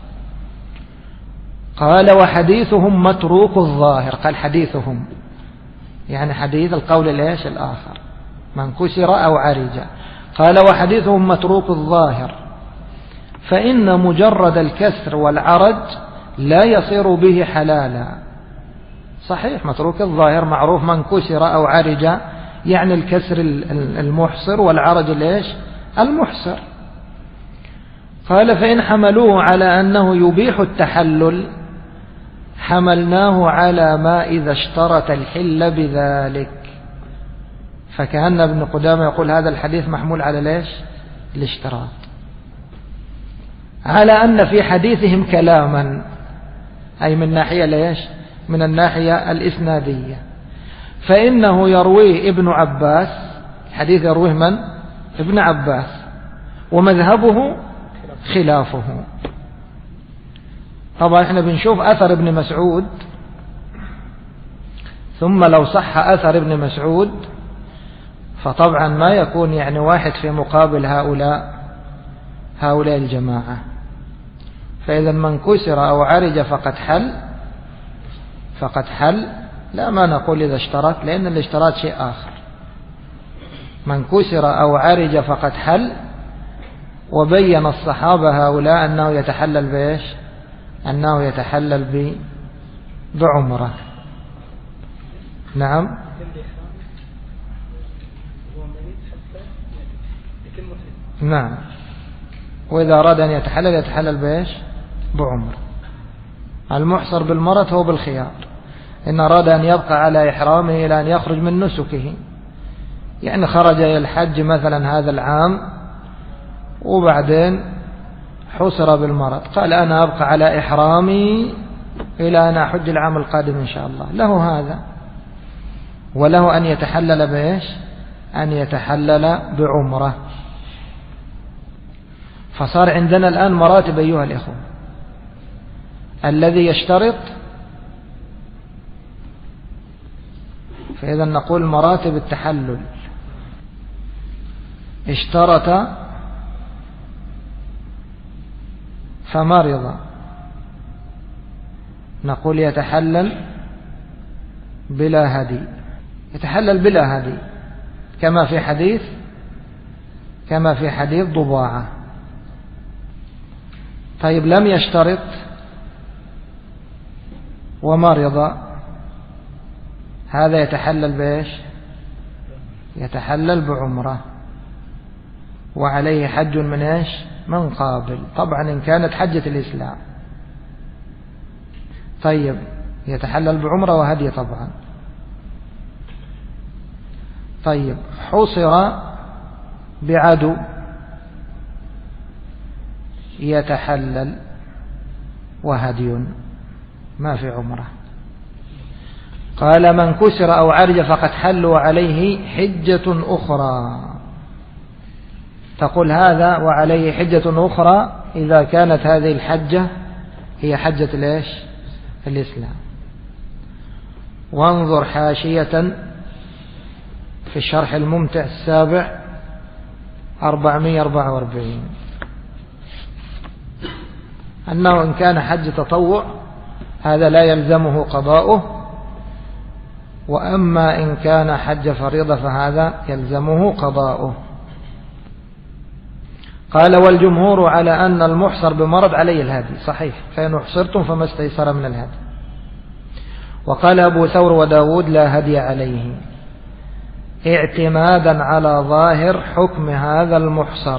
قال وحديثهم متروك الظاهر، قال حديثهم يعني حديث القول الإيش الآخر من كسر أو عرج. قال وحديثهم متروك الظاهر، فإن مجرد الكسر والعرج لا يصير به حلالا. صحيح متروك الظاهر معروف، من كسر أو عرج يعني الكسر المحصر والعرج الإيش المحصر. قال فإن حملوه على أنه يبيح التحلل حملناه على ما إذا اشترط الحل بذلك. فكأن ابن قدامة يقول هذا الحديث محمول على ليش؟ الاشتراط، على أن في حديثهم كلاما، أي من ناحية ليش؟ من الناحية الإسنادية. فإنه يرويه ابن عباس، الحديث يرويه من؟ ابن عباس، ومذهبه خلافه. طبعا احنا بنشوف أثر ابن مسعود، ثم لو صح أثر ابن مسعود فطبعا ما يكون يعني واحد في مقابل هؤلاء الجماعة. فإذا من كسر أو عرج فقد حل، لا ما نقول إذا اشترط، لأن الاشتراط شيء آخر. من كسر أو عرج فقد حل، وبين الصحابة هؤلاء أنه يتحلل بإيش؟ أنه يتحلل بعمرة. نعم. نعم. وإذا أراد أن يتحلل بإيش؟ بعمرة. المحصر بالمرض هو بالخيار، إن أراد أن يبقى على إحرامه إلى أن يخرج من نسكه، يعني خرج إلى الحج مثلا هذا العام وبعدين حصر بالمرض، قال أنا أبقى على إحرامي إلى أن أحج العام القادم إن شاء الله، له هذا. وله أن يتحلل بإيش؟ أن يتحلل بعمرة. فصار عندنا الآن مراتب أيها الإخوة. الذي يشترط، فإذا نقول مراتب التحلل: اشترط فمرض، نقول يتحلل بلا هدي، يتحلل بلا هدي كما في حديث ضباعة. طيب لم يشترط ومرض، هذا يتحلل بإيش؟ يتحلل بعمرة، وعليه حج من إيش؟ من قابل، طبعا إن كانت حجة الإسلام. طيب يتحلل بعمرة وهدي طبعا. طيب حصر بعدو، يتحلل وهدي، ما في عمرة. قال من كسر أو عرج فقد حل وعليه حجة أخرى، تقول هذا وعليه حجة أخرى إذا كانت هذه الحجة هي حجة الإيش؟ الإسلام. وانظر حاشية في الشرح الممتع السابع 444 أنه إن كان حج تطوع هذا لا يلزمه قضاؤه، وأما إن كان حج فريضة فهذا يلزمه قضاؤه. قال والجمهور على أن المحصر بمرض عليه الهدي، صحيح، فإن أحصرتم فما استيسر من الهدي. وقال أبو ثور وداود لا هدي عليه، اعتمادا على ظاهر حكم هذا المحصر.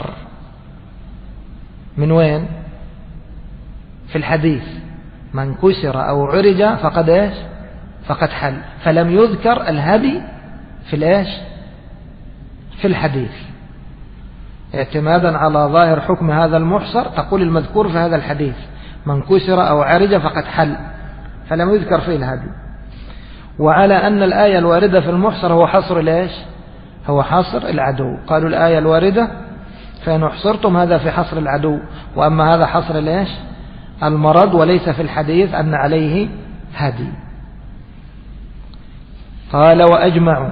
من وين؟ في الحديث من كسر أو عرج فقد إيش؟ فقد حل، فلم يذكر الهدي في الإيش؟ في الحديث. اعتمادا على ظاهر حكم هذا المحصر تقول المذكور في هذا الحديث من كسر أو عرج فقد حل، فلم يذكر فيه الهدي. وعلى أن الآية الواردة في المحصر هو حصر الإيش؟ هو حصر العدو. قالوا الآية الواردة فإن أحصرتم هذا في حصر العدو، وأما هذا حصر الإيش؟ المرض، وليس في الحديث أن عليه هدي. قال وأجمعوا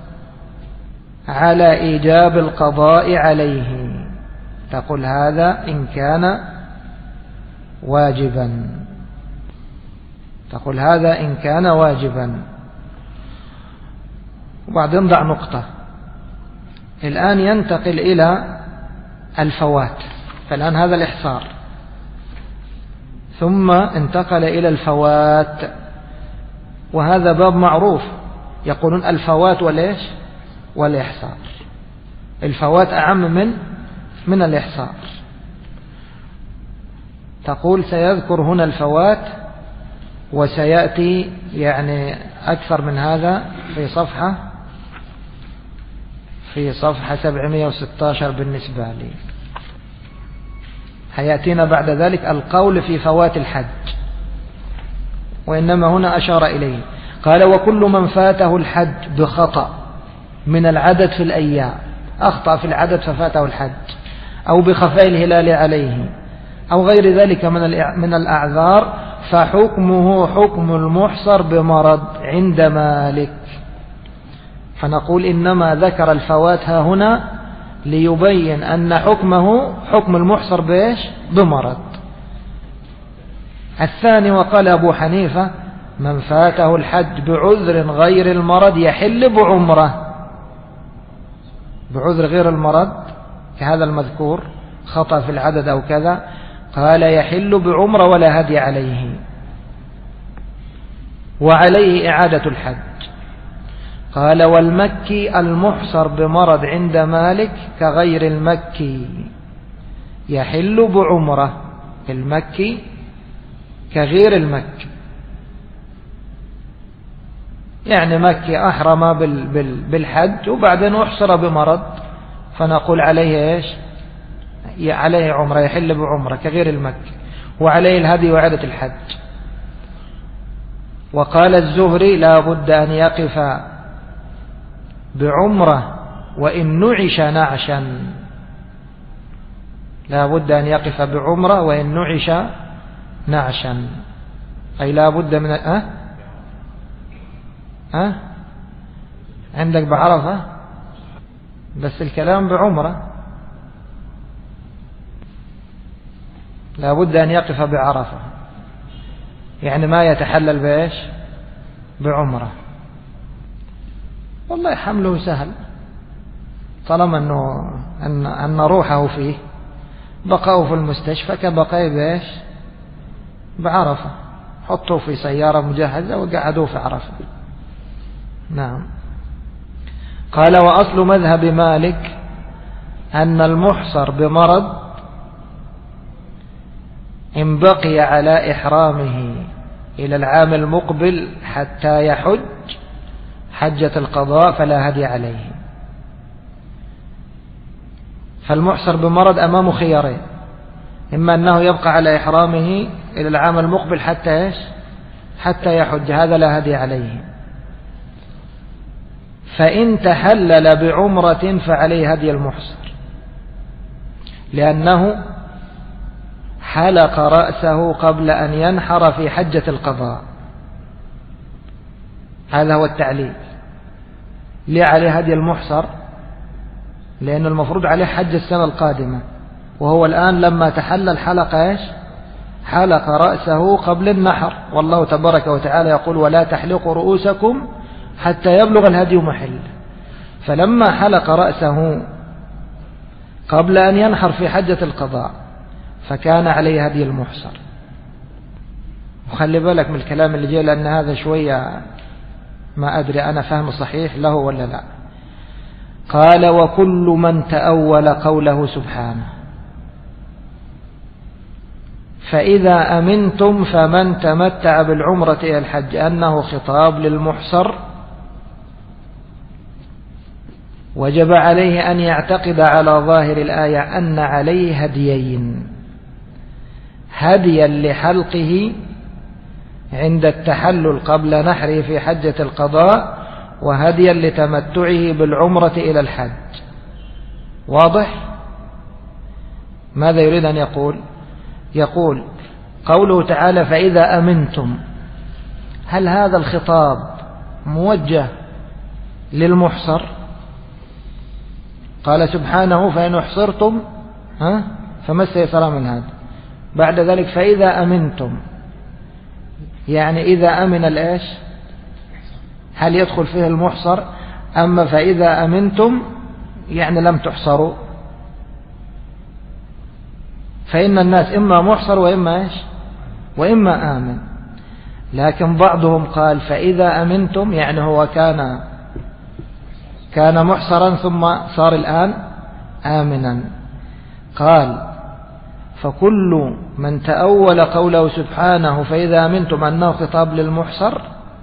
على إيجاب القضاء عليه، تقول هذا إن كان واجبا، تقول هذا إن كان واجبا. وبعدين ضع نقطة. الآن ينتقل إلى الفوات، فالآن هذا الإحصار، ثم انتقل إلى الفوات، وهذا باب معروف، يقولون الفوات والإيش؟ والإحصار. الفوات أعم من الإحصار. تقول سيذكر هنا الفوات، وسيأتي يعني أكثر من هذا في صفحة 716 بالنسبة لي. هيأتينا بعد ذلك القول في فوات الحج، وإنما هنا أشار إليه. قال وكل من فاته الحج بخطأ من العدد في الأيام، أخطأ في العدد ففاته الحج، أو بخفاء الهلال عليه، أو غير ذلك من الأعذار، فحكمه حكم المحصر بمرض عند مالك. فنقول إنما ذكر الفوات ها هنا ليبين أن حكمه حكم المحصر بإيش؟ بمرض. الثاني وقال أبو حنيفة من فاته الحج بعذر غير المرض يحل بعمره، بعذر غير المرض كهذا المذكور، خطأ في العدد أو كذا، قال يحل بعمره ولا هدي عليه، وعليه إعادة الحج. قال والمكي المحصر بمرض عند مالك كغير المكي يحل بعمره. المكي كغير المكي. يعني مكي أحرم بالحج وبعدين أحصر بمرض، فنقول عليه إيش؟ عليه عمرة، يحل بعمرة كغير المكي، وعليه الهدي وعدة الحج. وقال الزهري لا بد أن يقف بعمرة وإن نعش نعشا، لا بد أن يقف بعمرة وإن نعش نعشا، أي لا بد من عندك بعرفة بس الكلام بعمرة، لا بد أن يقف بعرفة، يعني ما يتحلل بإيش؟ بعمرة. والله حمله سهل طالما أن روحه فيه، بقاه في المستشفى كبقاه بإيش؟ بعرفة، حطوه في سيارة مجهزة وقعدوه في عرفة. نعم. قال وأصل مذهب مالك أن المحصر بمرض إن بقي على إحرامه إلى العام المقبل حتى يحج حجة القضاء فلا هدي عليه. فالمحصر بمرض أمامه خيارين، إما أنه يبقى على إحرامه إلى العام المقبل حتى إيش؟ حتى يحج، هذا لا هدي عليه. فإن تحلل بعمرة فعليه هدي المحصر، لأنه حلق رأسه قبل أن ينحر في حجة القضاء. هذا هو التعليل. ليه عليه هدي المحصر؟ لأن المفروض عليه حج السنة القادمة، وهو الآن لما تحلل حلق إيش؟ حلق رأسه قبل النحر، والله تبارك وتعالى يقول ولا تحلقوا رؤوسكم حتى يبلغ الهدي محله. فلما حلق رأسه قبل أن ينحر في حجة القضاء فكان عليه هدي المحصر. وخلي بالك من الكلام اللي جاي، لأن هذا شوية ما أدري أنا فهم صحيح له ولا لا. قال وكل من تأول قوله سبحانه فإذا أمنتم فمن تمتع بالعمرة إلى الحج أنه خطاب للمحصر، وجب عليه أن يعتقد على ظاهر الآية أن عليه هديين: هديا لحلقه عند التحلل قبل نحره في حجة القضاء، وهديا لتمتعه بالعمرة إلى الحج. واضح؟ ماذا يريد أن يقول؟ يقول قوله تعالى فإذا أمنتم، هل هذا الخطاب موجه للمحصر؟ قال سبحانه فإن أحصرتم فما استيسر من هذا. بعد ذلك فإذا أمنتم، يعني إذا أمن الإيش؟ هل يدخل فيه المحصر؟ أما فإذا أمنتم يعني لم تحصروا، فإن الناس إما محصر وإما إيش؟ وإما آمن. لكن بعضهم قال فإذا أمنتم يعني هو كان محصرا ثم صار الآن آمنا. قال فكل من تأول قوله سبحانه فإذا أمنتم أنه خطاب للمحصر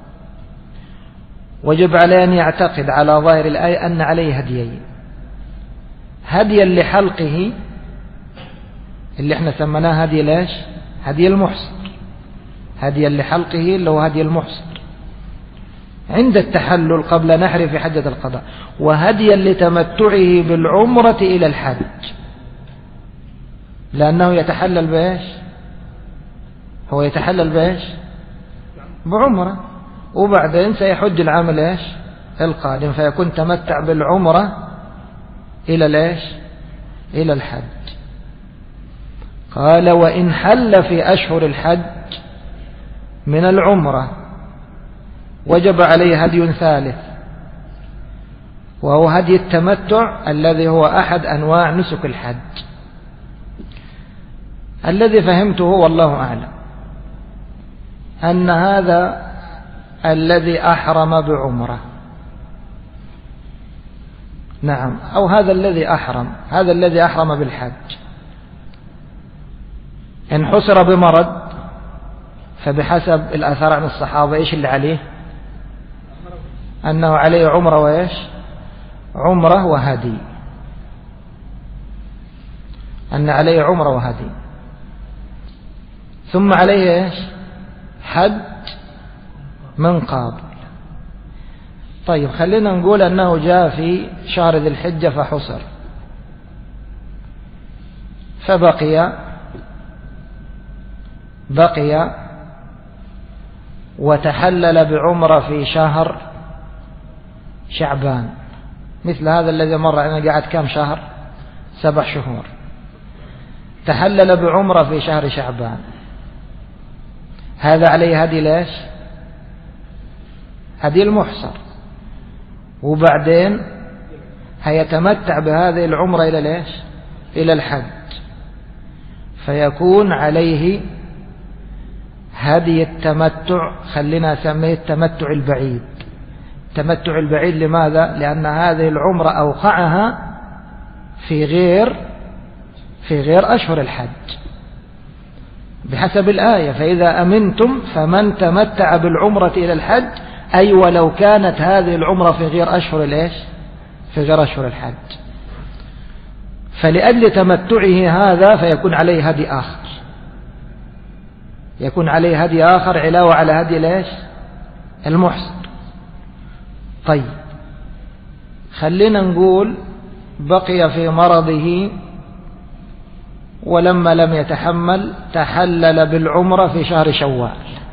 وجب عليه أن يعتقد على ظاهر الآية أن عليه هديين: هديا لحلقه اللي احنا سمناه هدي ليش؟ هدي المحصر. هديا لحلقه اللي هو هدي المحصر عند التحلل قبل نحره في حجة القضاء، وهديا لتمتعه بالعمرة إلى الحج، لأنه يتحلل بإيش؟ هو يتحلل بإيش؟ بعمرة، وبعدين سيحج العام الإيش؟ القادم، فيكون تمتع بالعمرة إلى الإيش؟ إلى الحج. قال وإن حل في أشهر الحج من العمرة وجب عليه هدي ثالث، وهو هدي التمتع الذي هو أحد أنواع نسك الحج. الذي فهمته والله أعلم أن هذا الذي أحرم بعمرة، نعم، أو هذا الذي أحرم بالحج، إن حصر بمرض فبحسب الآثار عن الصحابة إيش اللي عليه؟ أنه عليه عمرة وإيش؟ عمرة وهدي، أن عليه عمرة وهدي، ثم عليه إيش؟ حج من قابل. طيب خلينا نقول أنه جاء في شهر ذي الحجة فحصر، بقي وتحلل بعمرة في شهر شعبان، مثل هذا الذي مر أنا قاعد كم شهر؟ 7 شهور. تحلل بعمرة في شهر شعبان، هذا عليه هدي ليش؟ هدي المحصر، وبعدين هيتمتع بهذه العمرة إلى ليش؟ إلى الحج، فيكون عليه هدي التمتع، خلينا نسميه التمتع البعيد. التمتع البعيد لماذا؟ لأن هذه العمرة أوقعها في غير أشهر الحج بحسب الآية، فإذا أمنتم فمن تمتع بالعمرة إلى الحج، أي ولو كانت هذه العمرة في غير أشهر الإيش؟ في غير أشهر الحج. فلأجل تمتعه هذا فيكون عليه هدي آخر، يكون عليه هدي آخر علاوة على هدي ليش؟ المحصر. طيب خلينا نقول بقي في مرضه ولما لم يتحمل تحلل بالعمرة في شهر شوال،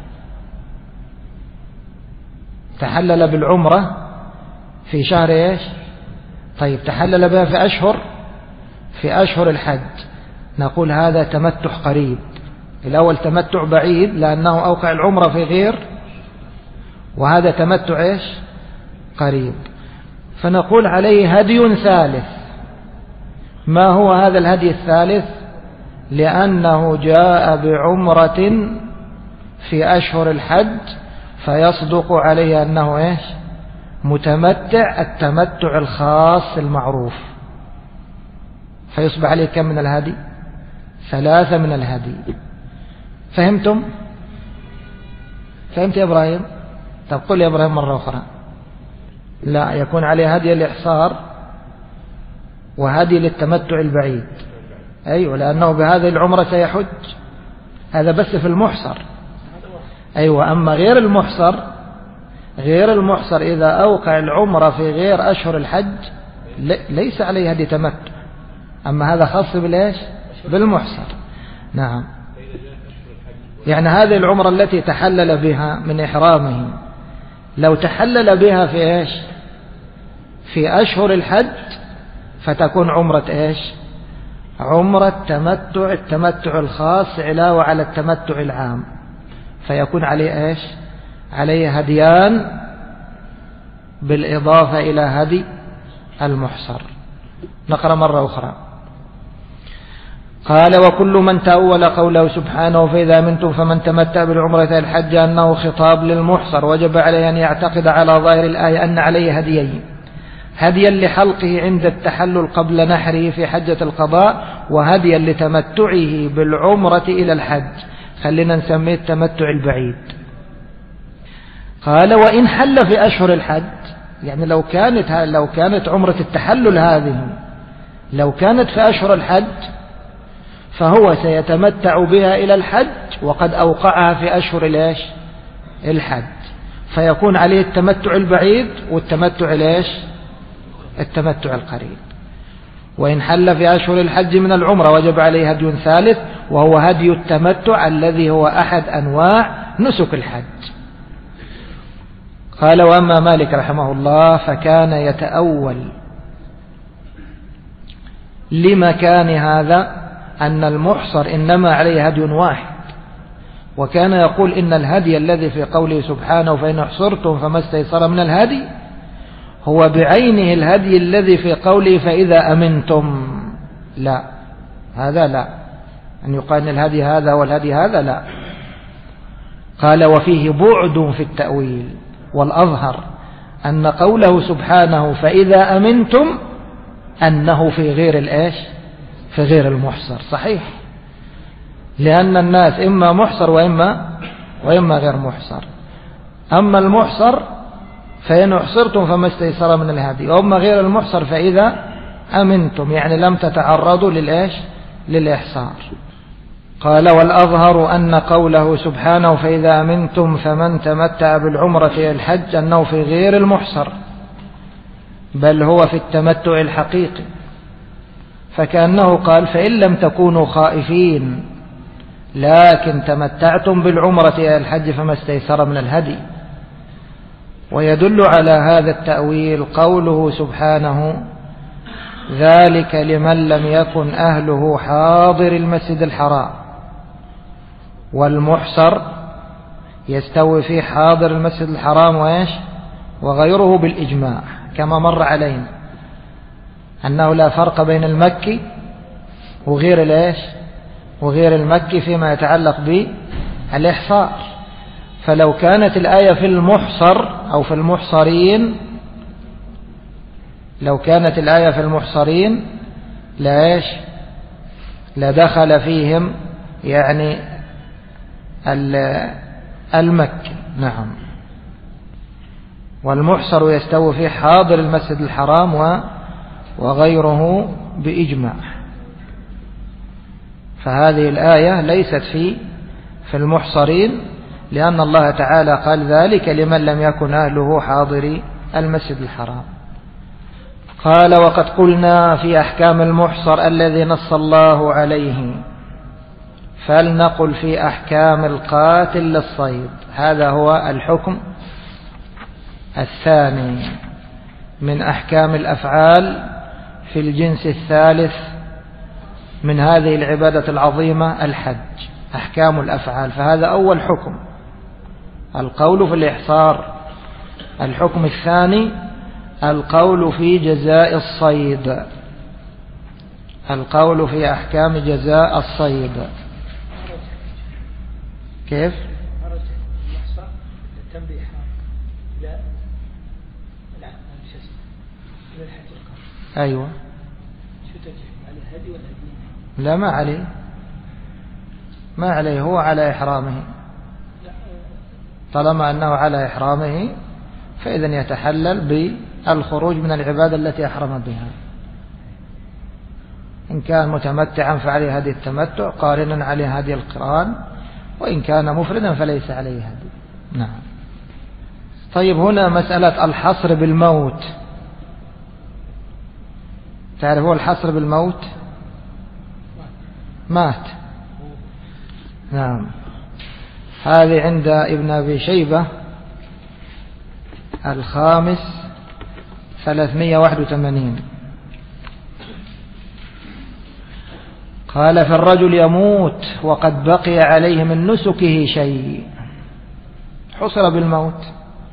تحلل بالعمرة في شهر ايش؟ طيب تحلل بها في أشهر الحج، نقول هذا تمتع قريب. الأول تمتع بعيد لأنه أوقع العمرة في غير، وهذا تمتع ايش؟ قريب. فنقول عليه هدي ثالث. ما هو هذا الهدي الثالث؟ لأنه جاء بعمرة في أشهر الحج، فيصدق عليه أنه ايش؟ متمتع التمتع الخاص المعروف، فيصبح عليه كم من الهدي؟ 3 من الهدي. فهمتم يا إبراهيم؟ طب قل يا إبراهيم مرة أخرى. لا، يكون عليه هدي الإحصار وهدي للتمتع البعيد. أيوة، لأنه بهذه العمرة سيحج، هذا بس في المحصر. أيوة، أما غير المحصر إذا أوقع العمرة في غير أشهر الحج ليس عليه هدي تمتع، أما هذا خاص بالإيش؟ بالمحصر. نعم، يعني هذه العمرة التي تحلل بها من إحرامه لو تحلل بها في إيش؟ في أشهر الحج، فتكون عمرة إيش؟ عمرة التمتع الخاص علاوة على التمتع العام، فيكون عليه إيش؟ عليه هديان بالإضافة إلى هدي المحصر. نقرأ مرة أخرى. قال: وكل من تأول قوله سبحانه فإذا أمنتم فمن تمتع بالعمرة إلى الحج أنه خطاب للمحصر، وجب عليه أن يعتقد على ظاهر الآية أن عليه هديين: هديا لحلقه عند التحلل قبل نحره في حجة القضاء، وهديا لتمتعه بالعمرة إلى الحج، خلينا نسميه التمتع البعيد. قال: وإن حل في أشهر الحج، يعني لو كانت عمرة التحلل هذه لو كانت في أشهر الحج، فهو سيتمتع بها إلى الحج وقد أوقعها في أشهر الحج، فيكون عليه التمتع البعيد والتمتع التمتع القريب. وإن حل في أشهر الحج من العمرة وجب عليه هدي ثالث، وهو هدي التمتع الذي هو أحد أنواع نسك الحج. قال: وأما مالك رحمه الله فكان يتأول لمكان هذا أن المحصر إنما عليه هدي واحد، وكان يقول إن الهدي الذي في قوله سبحانه فإن احصرتم فما استيسر من الهدي هو بعينه الهدي الذي في قوله فإذا أمنتم. لا، هذا لا، أن يقال إن الهدي هذا والهدي هذا لا. قال: وفيه بعد في التأويل، والأظهر أن قوله سبحانه فإذا أمنتم أنه في غير المحصر. صحيح، لأن الناس إما محصر وإما غير محصر. أما المحصر فإن أحصرتم فما استيسر من الهدي، وأما غير المحصر فإذا أمنتم، يعني لم تتعرضوا للإحصار. قال والأظهر أن قوله سبحانه فإذا أمنتم فمن تمتع بالعمرة إلى الحج أنه في غير المحصر، بل هو في التمتع الحقيقي، فكأنه قال فإن لم تكونوا خائفين لكن تمتعتم بالعمرة إلى الحج فما استيسر من الهدي. ويدل على هذا التأويل قوله سبحانه ذلك لمن لم يكن أهله حاضر المسجد الحرام، والمحصر يستوي فيه حاضر المسجد الحرام وغيره بالإجماع، كما مر علينا أنه لا فرق بين المكي وغير المكي فيما يتعلق بالإحصار. فلو كانت الآية في المحصر أو في المحصرين، لو كانت الآية في المحصرين لدخل فيهم يعني المكي. نعم. والمحصر يستوي فيه حاضر المسجد الحرام وغيره بإجماع. فهذه الآية ليست في المحصرين، لأن الله تعالى قال ذلك لمن لم يكن أهله حاضر المسجد الحرام. قال وقد قلنا في أحكام المحصر الذي نص الله عليه، فلنقل في أحكام القاتل للصيد. هذا هو الحكم الثاني من أحكام الأفعال في الجنس الثالث من هذه العبادة العظيمة الحج، أحكام الأفعال. فهذا أول حكم، القول في الإحصار. الحكم الثاني القول في جزاء الصيد، القول في أحكام جزاء الصيد. كيف؟ أيوة. لا ما عليه هو على إحرامه، طالما أنه على إحرامه فإذن يتحلل بالخروج من العبادة التي أحرم بها. إن كان متمتعا فعليه هدي التمتع، قارنا عليه هدي القران، وإن كان مفردا فليس عليه هدي. نعم. طيب هنا مسألة الحصر بالموت. تعرف هو الحصر بالموت؟ مات. نعم. هذه عند ابن أبي شيبة الخامس 381. قال فالرجل يموت وقد بقي عليه من نسكه شيء، حصر بالموت.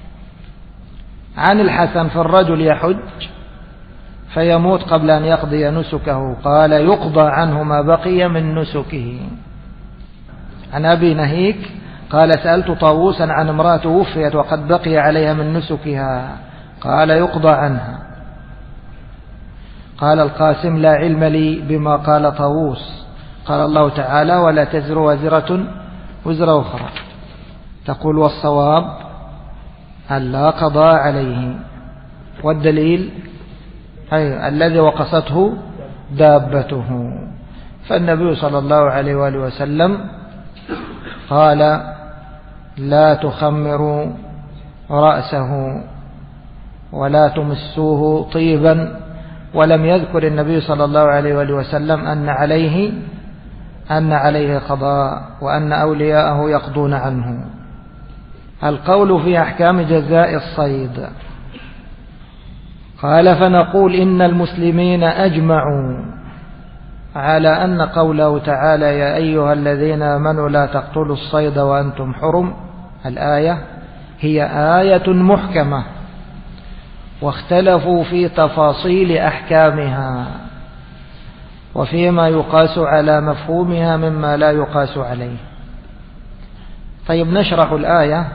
عن الحسن فالرجل يحج فيموت قبل أن يقضي نسكه، قال يقضى عنه ما بقي من نسكه. عن أبي نهيك قال سألت طاووسا عن امرأة وفيت وقد بقي عليها من نسكها، قال يقضى عنها. قال القاسم لا علم لي بما قال طاووس. قال الله تعالى ولا تزر وازرة وزر أخرى. تقول والصواب أن لا قضاء عليه، والدليل أي الذي وقصته دابته. فالنبي صلى الله عليه وآله وسلم قال لا تخمروا رأسه ولا تمسوه طيبا، ولم يذكر النبي صلى الله عليه وآله وسلم أن عليه قضاء وأن أولياءه يقضون عنه. القول في أحكام جزاء الصيد. قال فنقول إن المسلمين أجمعوا على أن قوله تعالى يا أيها الذين آمنوا لا تقتلوا الصيد وأنتم حرم، الآية هي آية محكمة، واختلفوا في تفاصيل أحكامها وفيما يقاس على مفهومها مما لا يقاس عليه. طيب نشرح الآية،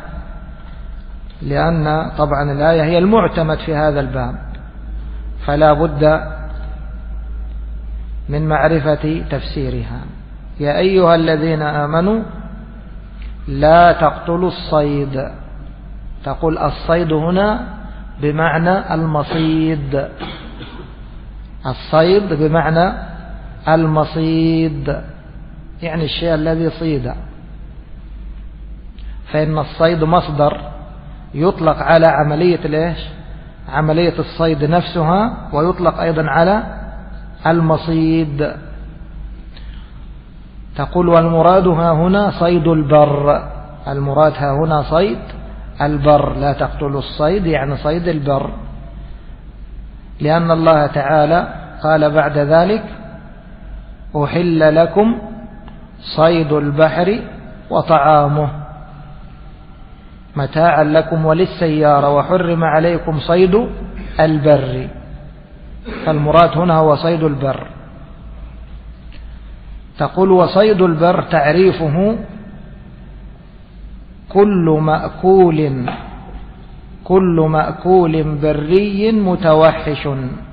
لأن طبعا الآية هي المعتمد في هذا الباب، فلا بد من معرفة تفسيرها. يا أيها الذين آمنوا لا تقتلوا الصيد. تقول الصيد هنا بمعنى المصيد، الصيد بمعنى المصيد، يعني الشيء الذي صيد. فإن الصيد مصدر يطلق على عملية عملية الصيد نفسها، ويطلق أيضا على المصيد. تقول والمراد ها هنا صيد البر، المراد ها هنا صيد البر، لا تقتلوا الصيد يعني صيد البر، لأن الله تعالى قال بعد ذلك أحل لكم صيد البحر وطعامه متاعا لكم وللسيارة وحرم عليكم صيد البر، فالمراد هنا هو صيد البر. تقول وصيد البر تعريفه كل مأكول بري متوحش،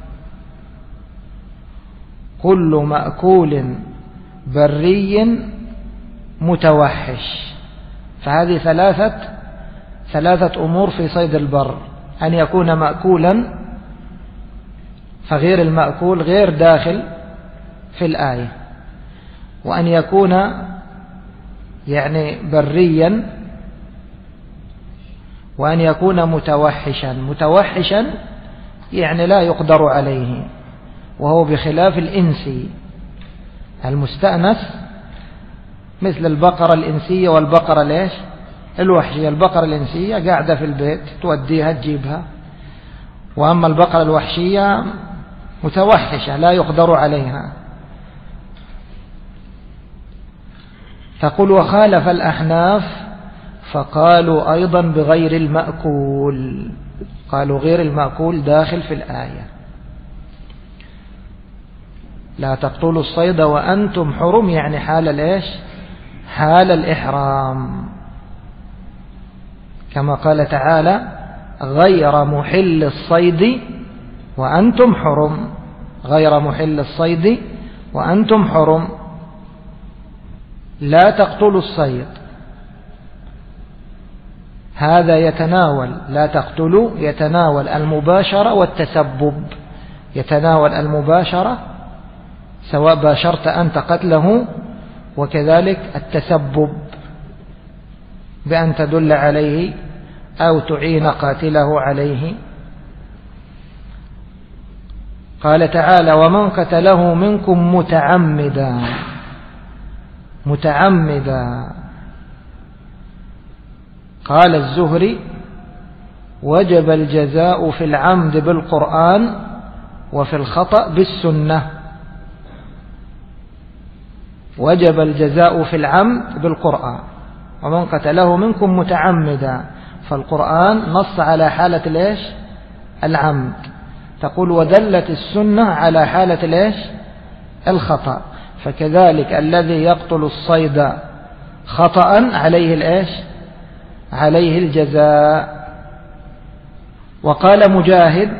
كل مأكول بري متوحش. فهذه ثلاثة أمور في صيد البر: أن يكون مأكولا، فغير المأكول غير داخل في الآية، وأن يكون يعني بريا، وأن يكون متوحشا. متوحشا يعني لا يقدر عليه، وهو بخلاف الإنسي المستأنس، مثل البقرة الإنسية والبقرة الوحشية. البقرة الإنسية قاعدة في البيت توديها تجيبها، وأما البقرة الوحشية متوحشة لا يقدر عليها. تقول وخالف الأحناف فقالوا أيضا بغير المأكول، قالوا غير المأكول داخل في الآية. لا تقتلوا الصيد وأنتم حرم، يعني حال الإحرام، كما قال تعالى غير محل الصيد وأنتم حرم، غير محل الصيد وأنتم حرم. لا تقتلوا الصيد، هذا يتناول، لا تقتلوا يتناول المباشرة والتسبب، يتناول المباشرة سواء باشرت أنت قتله، وكذلك التسبب بأن تدل عليه أو تعين قاتله عليه. قال تعالى ومن قتله منكم متعمدا، متعمدا. قال الزهري وجب الجزاء في العمد بالقرآن وفي الخطأ بالسنة. وجب الجزاء في العمد بالقرآن، ومن قتله منكم متعمدا، فالقرآن نص على حالة العمد. تقول ودلت السنة على حالة الخطأ، فكذلك الذي يقتل الصيد خطأ عليه عليه الجزاء. وقال مجاهد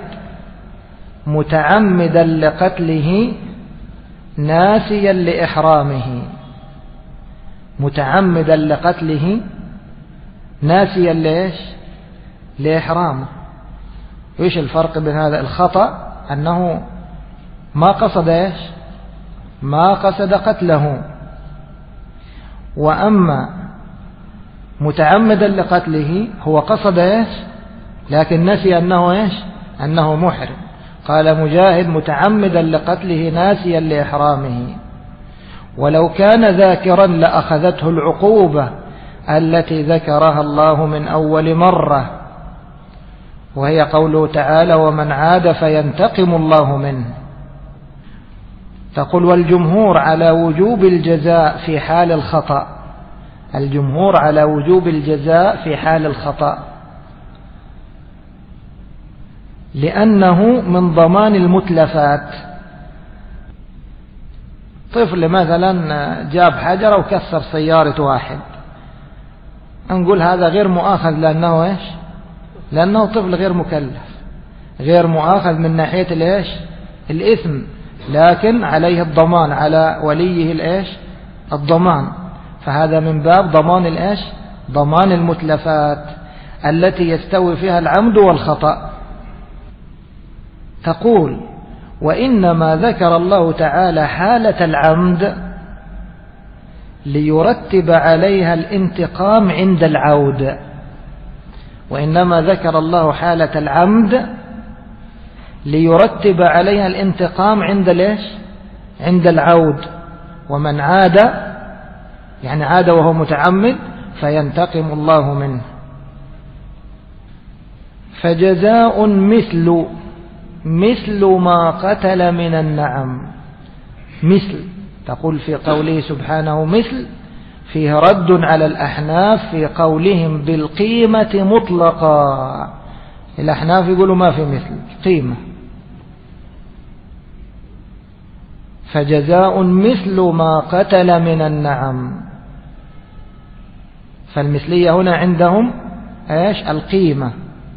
متعمدا لقتله ناسيا لإحرامه، متعمدا لقتله ناسيا لإحرامه. وإيش الفرق بين هذا؟ الخطأ أنه ما قصد ما قصد قتله، وأما متعمدا لقتله هو قصد لكن نسي أنه محرم. قال مجاهد متعمدا لقتله ناسيا لإحرامه، ولو كان ذاكرا لأخذته العقوبة التي ذكرها الله من أول مرة، وهي قوله تعالى ومن عاد فينتقم الله منه. تقول والجمهور على وجوب الجزاء في حال الخطأ، الجمهور على وجوب الجزاء في حال الخطأ، لأنه من ضمان المتلفات. طفل مثلا جاب حجر وكسر سيارة واحد، نقول هذا غير مؤاخذ لأنه لأنه طفل غير مكلف، غير مؤاخذ من ناحية الإثم، لكن عليه الضمان، على وليه الضمان، فهذا من باب ضمان ضمان المتلفات التي يستوي فيها العمد والخطأ. تقول: وإنما ذكر الله تعالى حالة العمد ليرتب عليها الانتقام عند العود. وإنما ذكر الله حالة العمد ليرتب عليها الانتقام عند ليش؟ عند العود. ومن عاد يعني عاد وهو متعمد فينتقم الله منه. فجزاء مثل ما قتل من النعم. مثل، تقول في قوله سبحانه مثل، فيه رد على الأحناف في قولهم بالقيمة مطلقا. الأحناف يقولوا ما في مثل، قيمة. فجزاء مثل ما قتل من النعم. فالمثلية هنا عندهم ايش؟ القيمة.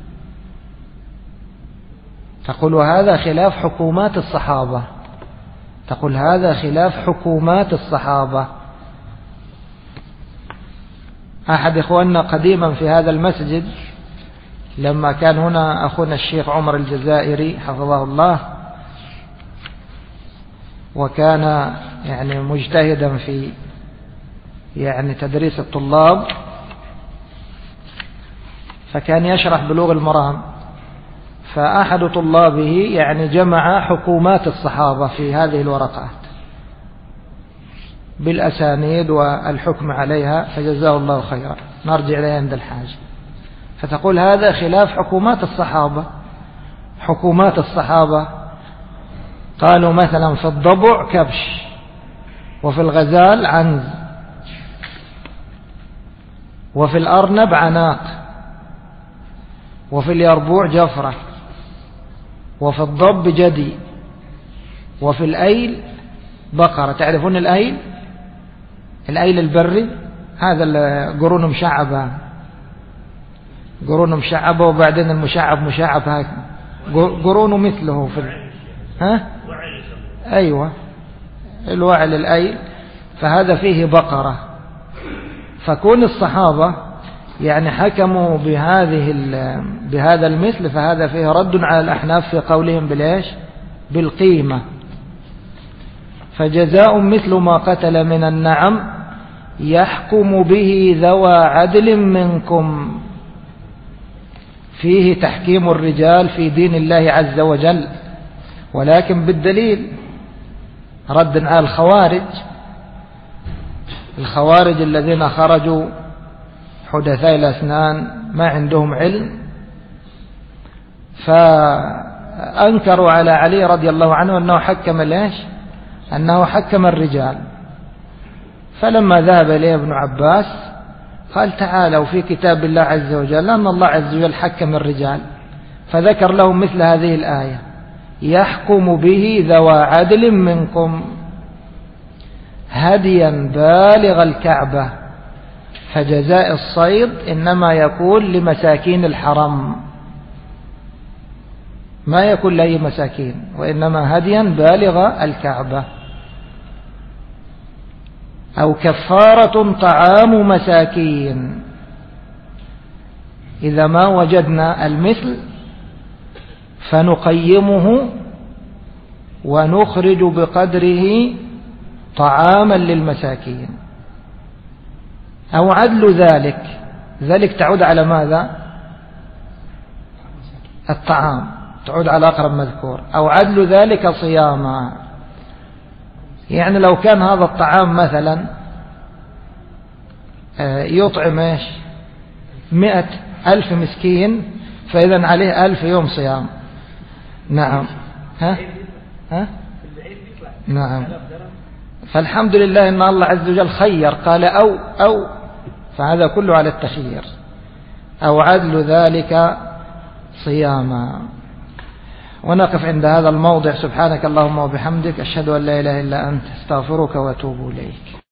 تقول هذا خلاف حكومات الصحابة. تقول هذا خلاف حكومات الصحابة. أحد إخواننا قديما في هذا المسجد لما كان هنا أخونا الشيخ عمر الجزائري حفظه الله، وكان يعني مجتهدا في يعني تدريس الطلاب، فكان يشرح بلوغ المرام. فأحد طلابه يعني جمع حكومات الصحابة في هذه الورقات بالأسانيد والحكم عليها، فجزاه الله خيرا. نرجع إليها عند الحاجة. فتقول هذا خلاف حكومات الصحابة. حكومات الصحابة قالوا مثلا في الضبع كبش، وفي الغزال عنز، وفي الأرنب عناق، وفي اليربوع جفرة، وفي الضب جدي، وفي الأيل بقرة. تعرفون الأيل؟ الأيل البري هذا قرون مشعبة، قرون مشعبة، وبعدين المشعب مشعب هكذا، قرون مثله في ها؟ أيوة، الوعل الأيل. فهذا فيه بقرة. فكون الصحابة يعني حكموا بهذا المثل، فهذا فيه رد على الأحناف في قولهم بالإيش؟ بالقيمة. فجزاء مثل ما قتل من النعم يحكم به ذوى عدل منكم. فيه تحكيم الرجال في دين الله عز وجل، ولكن بالدليل، رد على الخوارج الذين خرجوا حدثاء الأسنان ما عندهم علم، فأنكروا على علي رضي الله عنه أنه حكم ليش؟ أنه حكم الرجال. فلما ذهب إليه ابن عباس قال تعالوا في كتاب الله عز وجل أن الله عز وجل حكم الرجال، فذكر لهم مثل هذه الآية: يحكم به ذوى عدل منكم هديا بالغ الكعبة. فجزاء الصيد إنما يكون لمساكين الحرم، ما يكون لأي مساكين، وإنما هديا بالغ الكعبة. أو كفارة طعام مساكين. إذا ما وجدنا المثل فنقيمه ونخرج بقدره طعاما للمساكين. أو عدل ذلك تعود على ماذا؟ الطعام، تعود على أقرب مذكور. أو عدل ذلك صياما. يعني لو كان هذا الطعام مثلا يطعم 100,000 مسكين، فإذا عليه 1000 يوم صيام. نعم. ها؟ نعم. فالحمد لله إن الله عز وجل خير، قال أو فهذا كله على التخيير. أو عدل ذلك صياما. ونقف عند هذا الموضع. سبحانك اللهم وبحمدك، أشهد أن لا إله إلا أنت، استغفرك وأتوب إليك.